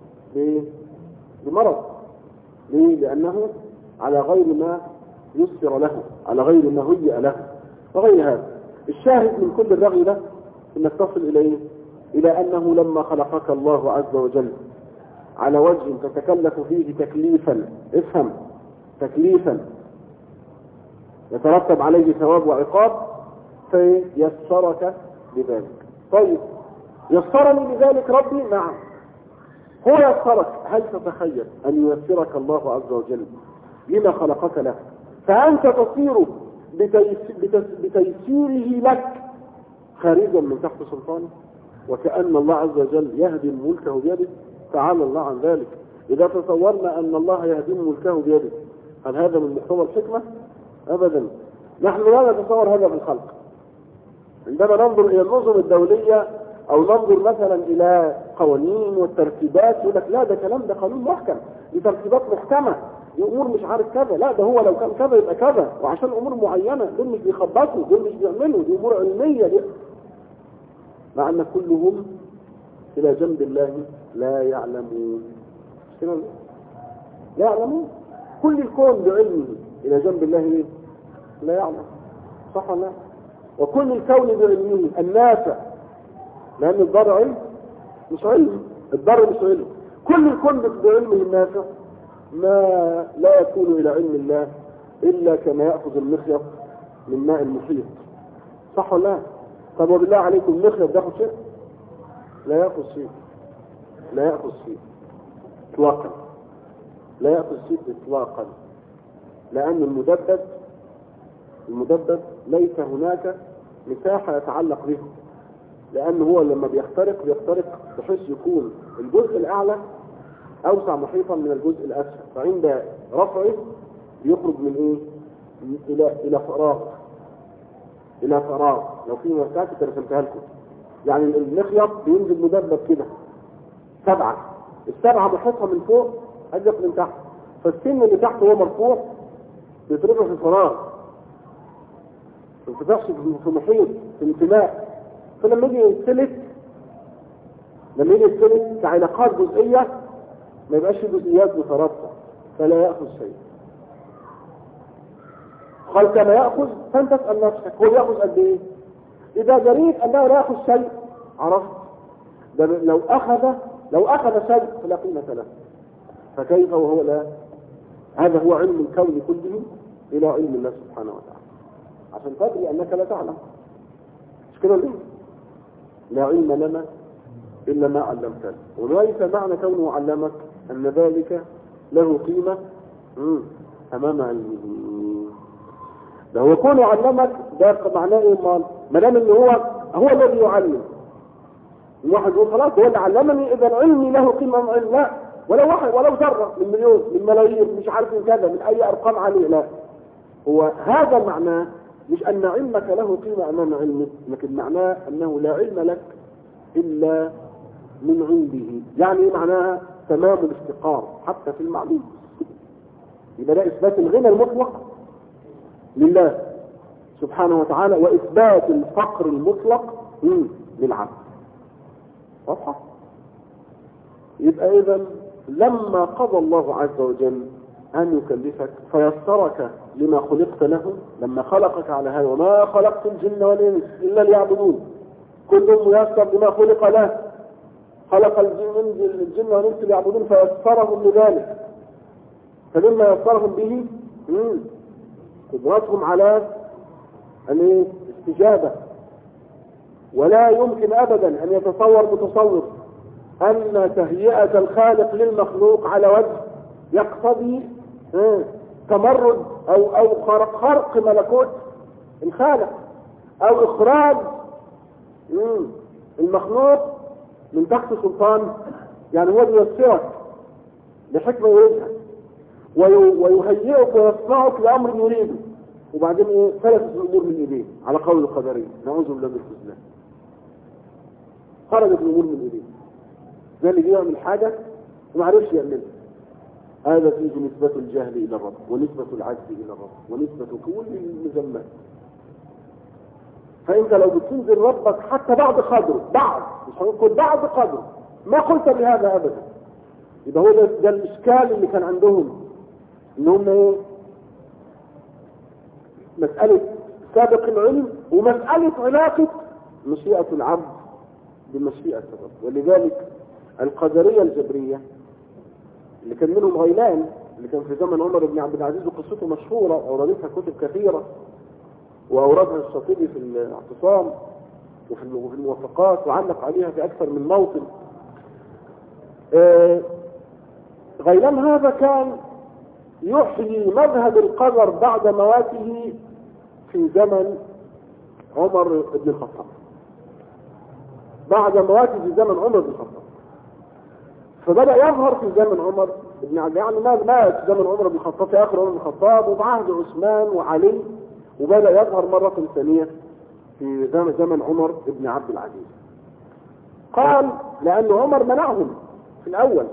بمرض. ليه؟ لانه على غير ما يسر له، على غير ما هيئ له وغير هذا. الشاهد من كل الرغي ده انك تصل اليه الى انه لما خلقك الله عز وجل على وجه تتكلف فيه تكليفا، افهم، تكليفا يترتب عليه ثواب وعقاب، فيسرك لذلك. طيب يسرني لذلك ربي؟ نعم. هو يسرك، هل تتخيل أن ييسرك الله عز وجل لما خلقك له، فأنت تصير بتيسيره لك خارجا من تحت سلطانه، وكأن الله عز وجل يهدم ملكه بيده؟ تعالى الله عن ذلك. إذا تصورنا أن الله يهدم ملكه بيده، هل هذا من مقتضى الحكمة؟ أبدا. نحن لا نتصور هذا في الخلق. عندما ننظر إلى النظم الدولية أو ننظر مثلا إلى قوانين والترتيبات، يقول لك لا ده كلام، ده قانون محكم، دي ترتيبات محكمة، دي أمور مش عارف كذا، لا ده هو لو كان كذا يبقى كذا، وعشان أمور معينة، دول مش بيخبطوا، دول مش بيعملوا، دي أمور علمية دي. مع أن كلهم إلى جنب الله لا يعلمون. لا يعلمون. كل الكون بعلمه إلى جنب الله لا يعلم. صح ولا لا؟ وكل الكون بعلمه النافع، لأن الضر علم مش علم، الضر مش علم. كل الكون بعلمه النافع ما لا يكون إلى علم الله إلا كما يأخذ المخيط من ماء المحيط. صح ولا لا؟ طب وبالله عليكم المخيط ده يأخذ شيء؟ لا يأخذ شيء، لا يأخذ شيء إطلاقا، لا يأخذ شيء إطلاقا، لأن المدبب ليس هناك مساحة يتعلق به، لأنه هو لما بيخترق بحيث يكون الجزء الأعلى أوسع محيطا من الجزء الأسفل، فعند رفعه يخرج من إيه؟ إلى فراغ. لو في مساحة رسمتها لكم، يعني المخيط بينزل مدبب كده 7، ال7 محيطها من فوق أضيق من تحت، فالسن اللي تحت هو مرفوع بيترفع في الفراغ، ما بيتفتحش في محيط، في انتماء. فلما يجي يتسلك كعلاقات جزئية ما يبقاش في جزئيات مترابطة، فلا يأخذ شيء. قال كما يأخذ، فانت تسأل نفسك هو يأخذ قد ايه؟ إذا جريت أنه لا يأخذ شيء عرفت، ده لو أخذ شيء فلا قيمة له، فكيف وهو لا؟ هذا هو علم الكون كله إلى علم الله سبحانه وتعالى، عشان تدري أنك لا تعلم. مش كده ليه؟ لا علم لنا إلا ما علمتنا. وليس معنى كونه علمك أن ذلك له قيمة أمام علمه. ده هو كونه علمك ده معناه إيه؟ ما دام إن هو الذي يعلم. الواحد يقول خلاص هو اللي علمني إذا علمي له قيمة أم علم؟ لا، ولو ذرة من مليون من ملايين مش عارف من كذا من أي أرقام عالية، لا. هو هذا معناه مش أن علمك له قيمة أمام علمك، لكن معناه أنه لا علم لك إلا من عنده. يعني معناها تمام الافتقار حتى في المعلوم. يبقى ده إثبات الغنى المطلق لله سبحانه وتعالى، وإثبات الفقر المطلق للعبد. واضحة؟ يبقى إذن لما قضى الله عز وجل أن يكلفك فيسرك لما خلقت له، لما خلقك على هذا، وما خلقت الجن والإنس إلا ليعبدون، كل ميسر لما خلق له، خلق الجن والإنس ليعبدون فيسرهم لذلك. فلما يسرهم به قدرتهم على الاستجابة. ولا يمكن أبدا أن يتصور متصور أن تهيئة الخالق للمخلوق على وجه يقتضي تمرد أو خرق ملكوت الخالق، أو إخراج المخلوق من تحت سلطان. يعني هو ييسرك لحكمة يريدها ويهيئك ويصنعك لأمر يريده، وبعدين فلتت الأمور من إيديه على قول القدرين، نعوذ بالله من الخذلان. خرجت الأمور من إيديه، زي اللي بيعمل حاجة وما عرفش يعملها. هذا فيه نسبة الجهل إلى الرب، ونسبة العجز إلى الرب، ونسبة كل المزمات. فأنت لو بتنزل ربك حتى بعد قدره، مش هنقول بعد قدره، ما قلت بهذا أبدا. يبقى هو ده الإشكال اللي كان عندهم، إنهم مسألة سابق العلم ومسألة علاقة مشيئة العبد بمشيئة الرب. ولذلك القدرية الجبرية اللي كان منهم غيلان، اللي كان في زمن عمر بن عبد العزيز، وقصته مشهورة أوردتها كتب كثيرة، وأوردها الشاطبي في الاعتصام وفي الموافقات، وعلق عليها في أكثر من موطن. غيلان هذا كان يحيي مذهب القدر بعد مواته في زمن عمر بن الخطاب، بعد مواته في زمن عمر بن الخطاب. فبدأ يظهر في زمن عمر بن عبد، يعني مات في زمن عمر بن الخطاب في آخر عمر بن الخطاب وبعهد عثمان وعلي، وبدأ يظهر مرة ثانية في زمن عمر بن عبد العزيز. قال لأن عمر منعهم في الأول،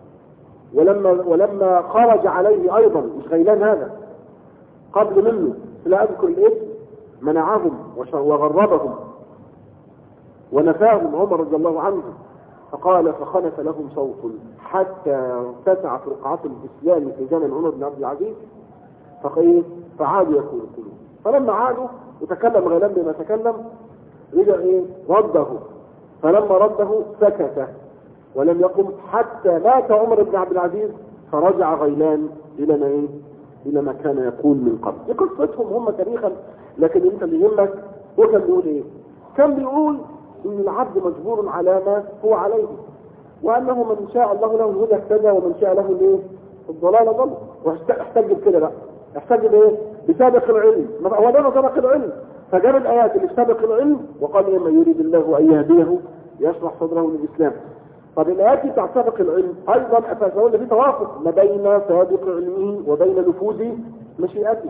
ولما خرج عليه أيضا مش غيلان هذا قبل منه لا أذكر الاسم، منعهم وغربهم ونفاهم عمر رضي الله عنه. فقال فخلف لهم صوت حتى اتسع في رقعات الإسلام في زمن عمر بن عبد العزيز، فعادوا يقولون. فلما عادوا وتكلم غيلان بما تكلم رجع رده، فلما رده سكت ولم يقم حتى مات عمر بن عبد العزيز، فرجع غيلان إلى ما كان يقول من قبل. دي قصتهم هم تاريخا، لكن انت اللي يهمك هو كان بيقول ايه؟ كان بيقول ان العبد مجبور على ما هو عليه، وانه من شاء الله له الهدى اهتدى ومن شاء له الضلال ضل. واحتج بكده بقى، احتج بايه؟ بسابق العلم. هو ده سابق العلم، فجاب الايات اللي سابق العلم وقال من يريد الله ان يهديه يشرح صدره للاسلام. طب الايات بتاع سابق العلم ايضا افاسون في توافق ما بين سابق علمه وبين نفوذ مشيئته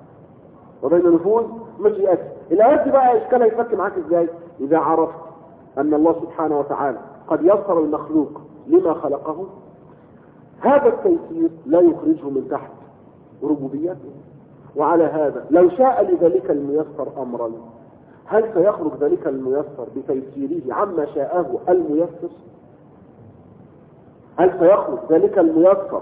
الايات دي بقى اشكالها يفك معاك ازاي؟ اذا عرفت ان الله سبحانه وتعالى قد يسر المخلوق لما خلقه، هذا التيسير لا يخرجه من تحت ربوبيته. وعلى هذا لو شاء لذلك الميسر امرا، هل سيخرج ذلك الميسر بتيسيره عما شاءه الميسر؟ هل سيخرج ذلك الميسر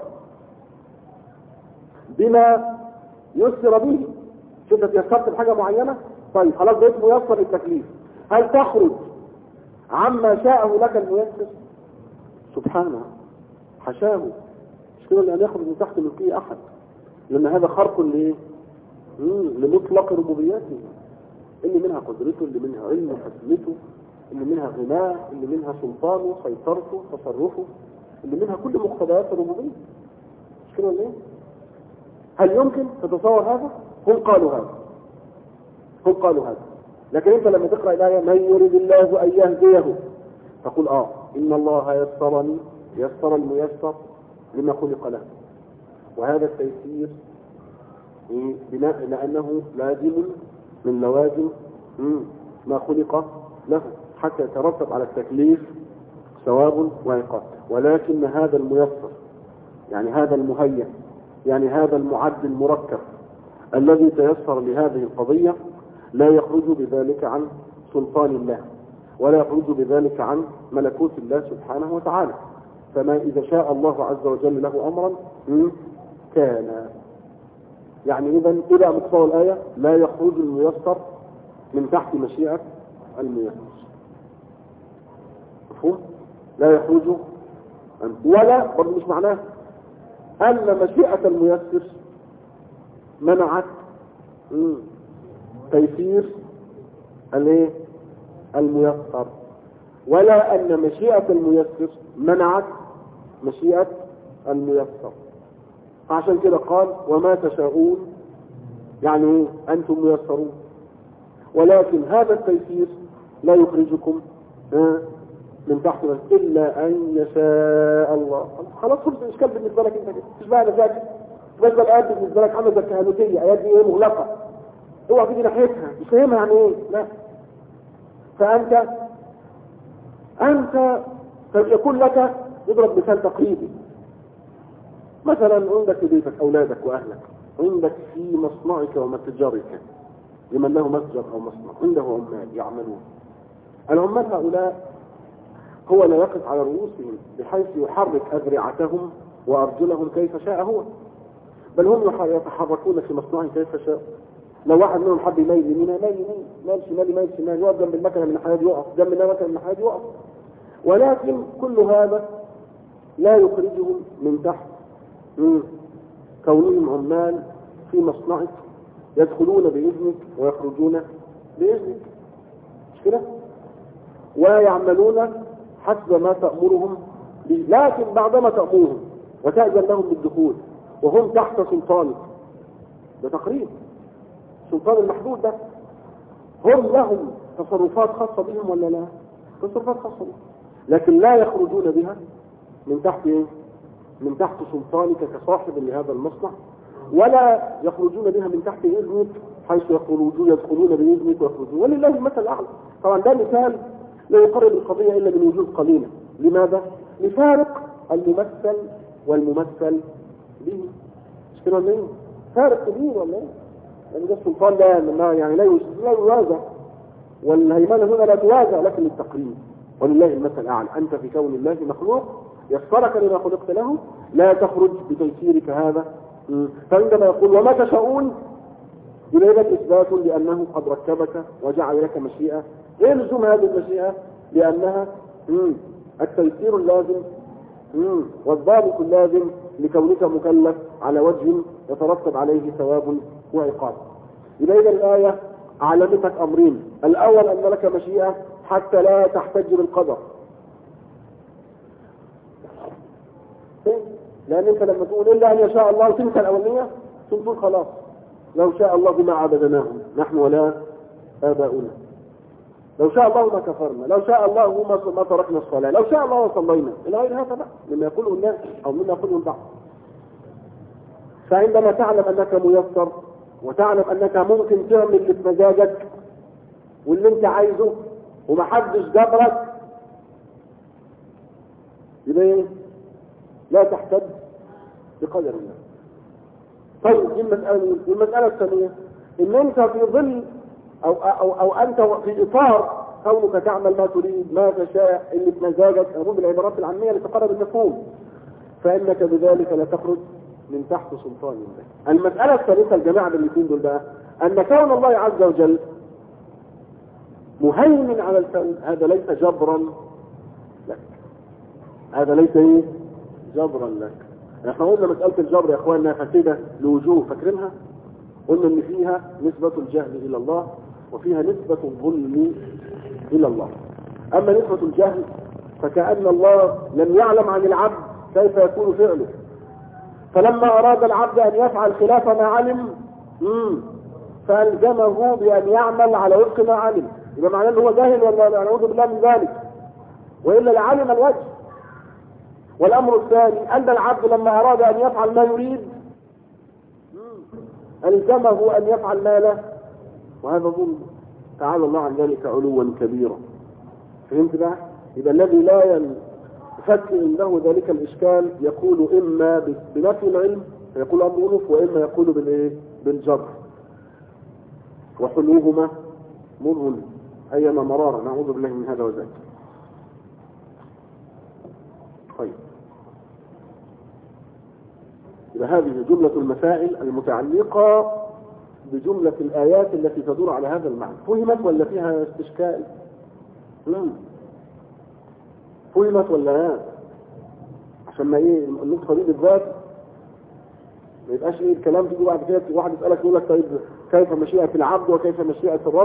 بما يسر به؟ شفت تيسرت بحاجة معينة، طيب خلاص بقيت ميسر للتكليف، هل تخرج عما شاءه لك الميسر؟ سبحانه حشاه، مش كده لأن يخرج من تحت ملكية أحد، لأن هذا خرق لمطلق ربوبيته، اللي منها قدرته، اللي منها علمه وحكمته، اللي منها غناه، اللي منها سلطانه سيطرته تصرفه، اللي منها كل مقتضيات الربوبية. مش كده ليه؟ هل يمكن تتصور هذا؟ هم قالوا هذا، لكن انت لما تقرأ الآية من يريد الله أن يهديه تقول إن الله يسر الميسر لما خلق له، وهذا التيسير بناء لأنه لازم من لوازم ما خلق له حتى يترتب على التكليف ثواب وعقاب. ولكن هذا الميسر، يعني هذا المهيئ، يعني هذا المعد المركب الذي تيسر لهذه القضية، لا يخرج بذلك عن سلطان الله، ولا يخرج بذلك عن ملكوت الله سبحانه وتعالى. فما إذا شاء الله عز وجل له أمرا كان، يعني إذا إلى مقتضى الآية لا يخرج الميسر من تحت مشيئة الميسر. مفهوم؟ لا يخرج، ولا برضه مش معناه أن مشيئة الميسر منعت تيسير الميسر، ولا أن مشيئة الميسر منعت مشيئة الميسر. عشان كده قال وما تشاءون، يعني أنتم ميسرون، ولكن هذا التيسير لا يخرجكم من تحت إلا أن يشاء الله. خلاص خلص الإشكال بالنسبة لك أنت، مش بقى نفسك بس الآيات بالنسبة لك عمل الكهنوتية، آيات دي مغلقة، اوعى تيجي ناحيتها مش فاهمها يعني ايه، لا. فأنت يكون لك، نضرب مثال تقريبي، مثلا عندك في بيتك أولادك وأهلك، عندك في مصنعك ومتجرك، لمن له متجر أو مصنع عنده عمال يعملون. العمال هؤلاء هو لا يقف على رؤوسهم بحيث يحرك أذرعتهم وأرجلهم كيف شاء هو، بل هم يتحركون في مصنعهم كيف شاء. لو واحد منهم حب يميل يمين ميل شمال يقف جنب المكنة من حاجة يقف، جنب المكنة من حاجة يقف، ولكن كل هذا لا يخرجهم من تحت كونهم عمال في مصنعك يدخلون بإذنك ويخرجون بإذنك، مش كده؟ ويعملون حسب ما تأمرهم لكن بعدما تأمرهم وتأذن لهم بالدخول وهم تحت سلطانك، ده تقريب سلطان المحدود ده، هم لهم تصرفات خاصة بهم ولا لا؟ تصرفات خاصة بهم، لكن لا يخرجون بها من تحت ايه؟ من تحت سلطانك كصاحب لهذا المصنع، ولا يخرجون بها من تحت إذنك حيث يدخلون بإذنك ويخرجون، ولله المثل الأعلى. طبعا ده مثال لا يقرب القضية إلا من وجوه قليلة. لماذا؟ لفارق الممثل والممثل به. مش كده ولا ايه؟ فارق كبير ولا ايه؟ يعني ده السلطان لا يعني لا يوازى، والهيمنة هنا لا توازى، لكن للتقريب. ولله المثل الأعلى. أنت في كون الله مخلوق يسرك لما خلقت له، لا تخرج بتيسيرك هذا. فعندما يقول وما تشاءون إليه إثبات لأنه قد ركبك وجعل لك مشيئة. إيه لزوم هذه المشيئة؟ لأنها التيسير اللازم والضابط اللازم لكونك مكلف على وجه يترتب عليه ثواب وعقاب. إذا الآية علمتك أمرين: الأول أن لك مشيئة حتى لا تحتج بالقدر، لأن أنت لما تقول إلا أن يشاء الله تلك الأولية تقول خلاص لو شاء الله ما عبدناهم نحن ولا آباؤنا، لو شاء الله ما كفرنا، لو شاء الله ما تركنا الصلاة، لو شاء الله وصلينا إلى غير هذا بقى مما يقوله الناس أو مما يقوله البعض. فعندما تعلم أنك ميسر وتعلم أنك ممكن تعمل اللي في مزاجك واللي أنت عايزه ومحدش جبرك، يبقى لا تحتج بقدر الله. طيب المسألة الثانية ان انت في ظل او انت في اطار كونك تعمل ما تريد ما تشاء اللي في مزاجك، او بالعبارات العامية لتقرب المفهوم، فانك بذلك لا تخرج من تحت سلطان الله. المسألة الثالثة الجماعة الاثنين دول بقى ان كون الله عز وجل مهيمن على الكون، هذا ليس جبرا لك، هذا ليس ايه جبرا لك. احنا قلنا مسألة الجبر يا اخواننا فاسدة لوجوه، فاكرينها؟ قلنا ان فيها نسبة الجهل الى الله وفيها نسبة الظلم الى الله. اما نسبة الجهل فكأن الله لم يعلم عن العبد كيف يكون فعله، فلما اراد العبد ان يفعل خلاف ما علم فالزمه بان يعمل على وفق ما علم. يبقى معناه ان هو جاهل ولا نعوذ بالله من ذلك، والا لعلم الوجه. والامر الثاني ان العبد لما اراد ان يفعل ما يريد الزمه ان يفعل ما له، وهذا ظلم. تعالى الله عن ذلك علوا كبيرا. فهمت بقى؟ يبقى الذي لا يفكر له ذلك الاشكال يقول اما بنفي العلم فيقول امر انف، واما يقول بالايه؟ بالجبر، وحلوهما مر ايما مرارا، نعوذ بالله من هذا وذاك. طيب، إذا هذه جملة المسائل المتعلقة بجملة الآيات التي تدور على هذا المعنى. فهمت ولا فيها استشكال؟ فهمت ولا لا؟ عشان ما ايه النقطة دي بالذات ما يبقاش ايه الكلام تيجي بعد كده واحد يسألك يقول لك طيب كيف مشيئة العبد وكيف مشيئة الرب؟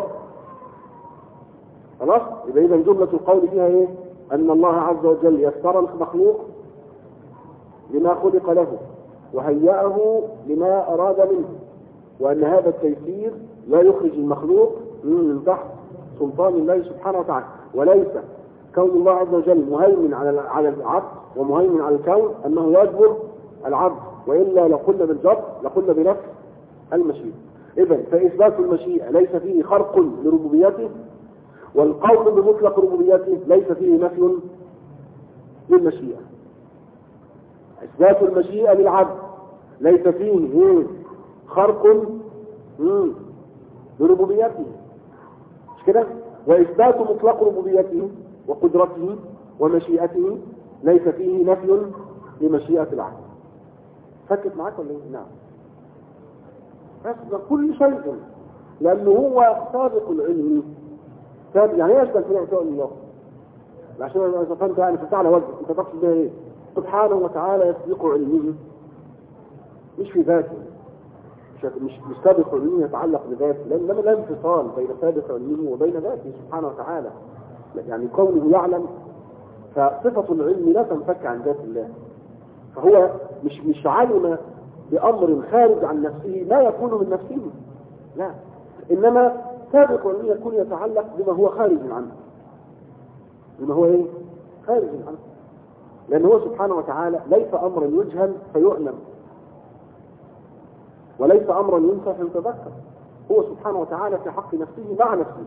خلاص؟ يبقى إذا جملة القول فيها ايه؟ أن الله عز وجل يسر المخلوق لما خلق له وهيأه لما أراد منه، وأن هذا التيسير لا يخرج المخلوق من تحت سلطان الله سبحانه وتعالى. وليس كون الله عز وجل مهيمن على العبد ومهيمن على الكون أنه يجبر العبد، وإلا لقلنا بالجبر لقلنا بنفس المشيئة. إذن فإثبات المشيئة ليس فيه خرق لربوبيته، والقول بمطلق ربوبيته ليس فيه نفي للمشيئة. إثبات المشيئة للعبد ليس فيه خرق لربوبيته، مش كده؟ وإثبات مطلق ربوبيته وقدرته ومشيئته ليس فيه نفي لمشيئة العبد. فكت معاك ولا ايه؟ نعم. بس كل شيء لأنه هو سابق العلم، يعني ايه يشبه في عطاء الله؟ عشان اذا فهمت يعني فتح على وجه انت تقصد بها ايه؟ سبحانه وتعالى يسبق علمه مش في ذاته، مش سابق علمه يتعلق بذاته، لان لا انفصال بين سابق علمه وبين ذاته سبحانه وتعالى. يعني كونه يعلم فصفة العلم لا تنفك عن ذات الله. فهو مش علم بأمر خارج عن نفسه لا يكون من نفسه، لا، إنما سابق علم يكون يتعلق بما هو خارج عنه، بما هو ايه؟ خارج عنه. لأن هو سبحانه وتعالى ليس أمرا يجهل فيؤلم، وليس أمرا ينسى فيتذكر. هو سبحانه وتعالى في حق نفسه مع نفسه.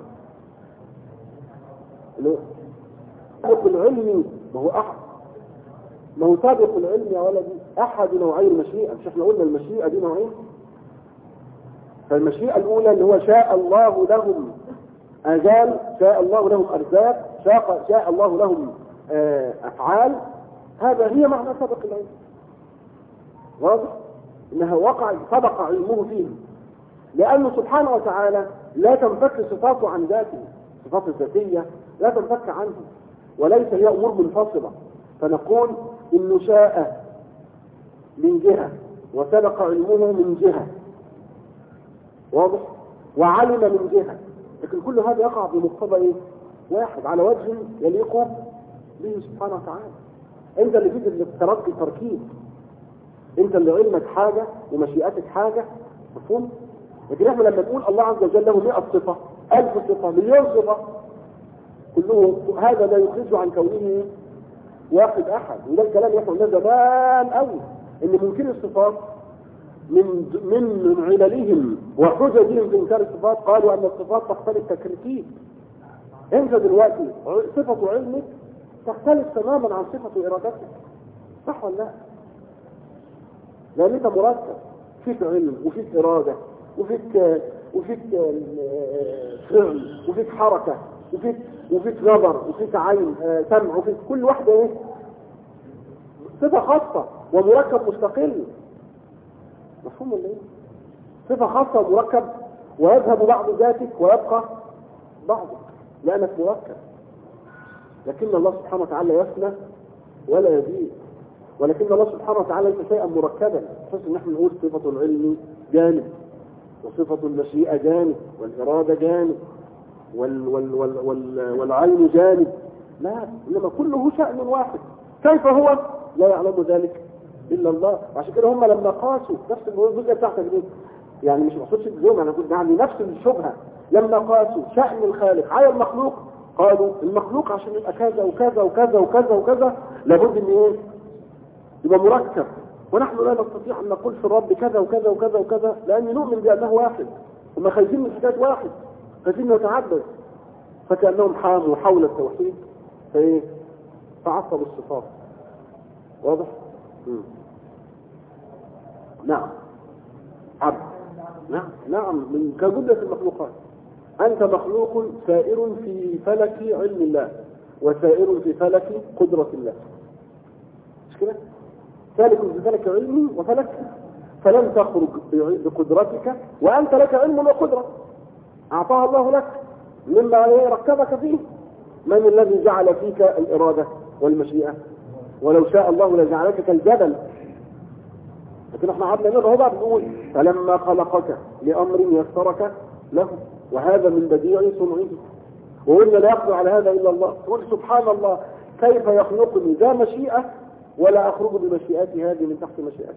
سابق العلم ما هو أحد، ما هو سابق العلم يا ولدي أحد نوعي المشيئة. مش احنا قلنا المشيئة دي نوعين؟ فالمشيئة الأولى اللي هو شاء الله لهم آجال، شاء الله لهم أرزاق، شاء الله لهم أفعال، هذا هي معنى سبق العلم. واضح؟ إنها وقع سبق علمه فيه، لأنه سبحانه وتعالى لا تنفك صفاته عن ذاته، صفات الذاتية لا تنفك عنه، وليس هي أمور منفصلة. فنقول إنه شاء من جهة وسبق علمه من جهة، واضح؟ وعلم من جهة، لكن كل هذا يقع بمقتضى ايه؟ واحد على وجه يليق به سبحانه وتعالى. انت اللي فيك التركيب، انت اللي علمك حاجة ومشيئتك حاجة، مفهوم؟ لكن احنا لما نقول الله عز وجل له 100 صفة، 1000 صفة، مليون صفة، كله هذا لا يخرج عن كونه واحد احد. وده الكلام يحصل لنا زمان قوي، ان منكر الصفات من عللهم وحججهم في انكار الصفات قالوا ان الصفات تختلف كتركيب. انت دلوقتي صفة علمك تختلف تماما عن صفة ارادتك، صح ولا لا؟ لان انت مركب، فيك علم وفيك اراده وفيك فعل وفيك حركه وفيك نظر وفيك عين سمع، وفيك كل واحده ايه؟ صفه خاصه ومركب مستقل. مفهوم ولا ايه؟ صفه خاصه ومركب، ويذهب بعض ذاتك ويبقى بعضك لانك مركب. لكن الله سبحانه وتعالى يفنى ولا يزيد، ولكن الله سبحانه وتعالى ليس شيئا مركبا، بحيث ان احنا نقول صفه العلم جانب، وصفه المشيئه جانب، والاراده جانب، والعين جانب. لا، انما كله شأن واحد. كيف هو؟ لا يعلم ذلك الا الله. وعشان كده هم لما قاسوا نفس الجزء بتاعتك دي، يعني مش مقصودش الجزء، انا بقول يعني نفس الشبهه، لما قاسوا شأن الخالق على المخلوق قالوا المخلوق عشان يبقى كذا وكذا وكذا وكذا وكذا لابد ان ايه؟ يبقى مركب. ونحن لا نستطيع ان نقول في الرب كذا وكذا وكذا وكذا، لان نؤمن بانه واحد، وما خايفين من حكايه واحد، خايفين نتعدد. فكانهم حاموا حول التوحيد فايه؟ فعصبوا الصفات. واضح؟ نعم عبد، نعم من كجملة المخلوقات. أنت مخلوق سائر في فلك علم الله، وسائر في فلك قدرة الله، مش كده؟ سالك في فلك علم وفلك، فلن تخرج بقدرتك وأنت لك علم وقدرة أعطاها الله لك مما ركبك فيه. من الذي جعل فيك الإرادة والمشيئة؟ ولو شاء الله لجعلك كالجبل. لكن احنا عدنا نرى بقى بنقول فلما خلقك لأمر يسرك له، وهذا من بديع صنعه، وقلنا لا يقدر على هذا إلا الله. تقول سبحان الله كيف يخلقني ذا مشيئة ولا أخرج بمشيئتي هذه من تحت مشيئتي؟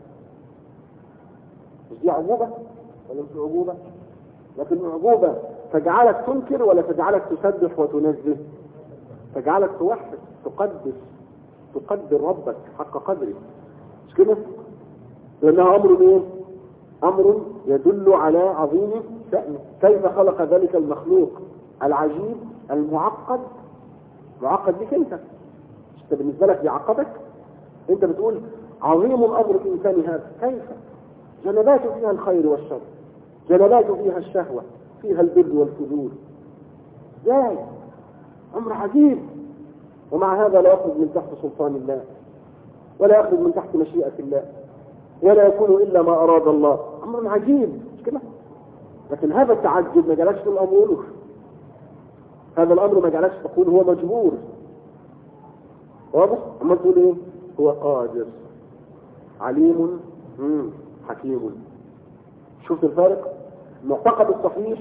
مش دي عجوبة ولا مش عجوبة؟ لكن عجوبة تجعلك تنكر ولا تجعلك تسبح وتنزه؟ تجعلك توحد، تقدر ربك حق قدره، مش كده؟ لأنها أمر ايه؟ أمر يدل على عظيم شأنه. كيف خلق ذلك المخلوق العجيب المعقد؟ معقد بك انت، انت بالنسبة لك بيعقدك. انت بتقول عظيم أمر الإنسان هذا، كيف؟ جنبات فيها الخير والشر، جنبات فيها الشهوة، فيها البر والفجور، ازاي؟ أمر عجيب. ومع هذا لا يخرج من تحت سلطان الله، ولا يخرج من تحت مشيئة الله، ولا يكون إلا ما أراد الله. أمر عجيب، مش كده؟ لكن هذا التعجب ما جعلكش تقول أمره، هذا الأمر ما جعلكش تقول هو مجبور. واضح؟ أما تقول إيه؟ هو قادر عليم حكيم. شوف الفارق؟ المعتقد الصحيح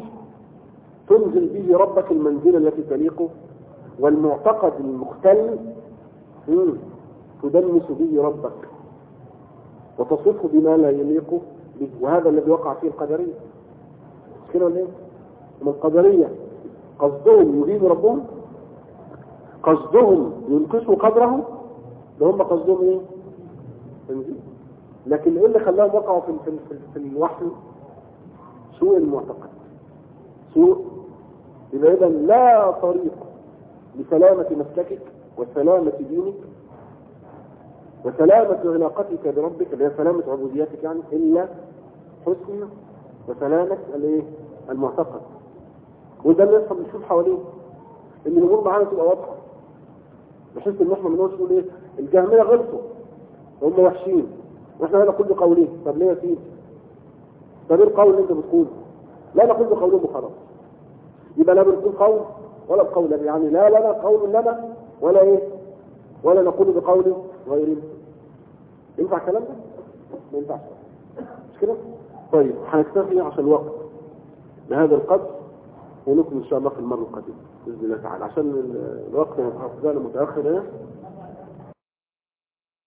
تنزل به ربك المنزلة التي تليقه، والمعتقد المختل تدنس به ربك وتصفه بما لا يليق به، وهذا الذي وقع فيه القدرية. مش كده ولا ايه؟ من القدرية قصدهم يهين ربهم، قصدهم ينقصوا قدره، ده هم قصدهم ايه؟ تنزيل. لكن ايه اللي خلاهم وقعوا في الوحي؟ سوء المعتقد، سوء. يبقى اذا لا طريق لسلامة مسلكك وسلامة دينك وسلامة علاقتك بربك، اللي هي سلامة عبوديتك يعني، إلا حسن وسلامة الايه؟ المعتقد. وده اللي يحصل بنشوف حواليه، ان الامور معانا تبقى واضحه، بحيث ان احنا ما نقولش نقول ايه الجهميه غلطوا هم وحشين واحنا هنا كل قولين. طب ليه يا سيدي؟ طب ايه القول اللي انت بتقوله؟ لا نقول بقولهم وخلاص. يبقى لا بنقول قول ولا بقول، يعني لا لنا قول لنا ولا ايه، ولا نقول بقول غيرنا. ينفع الكلام ده؟ ما ينفعش، مش كده؟ طيب هنكتفي عشان الوقت بهذا القدر، ونكمل ان شاء الله في المره القادمه باذن الله تعالى، عشان الوقت هيبقى متاخر.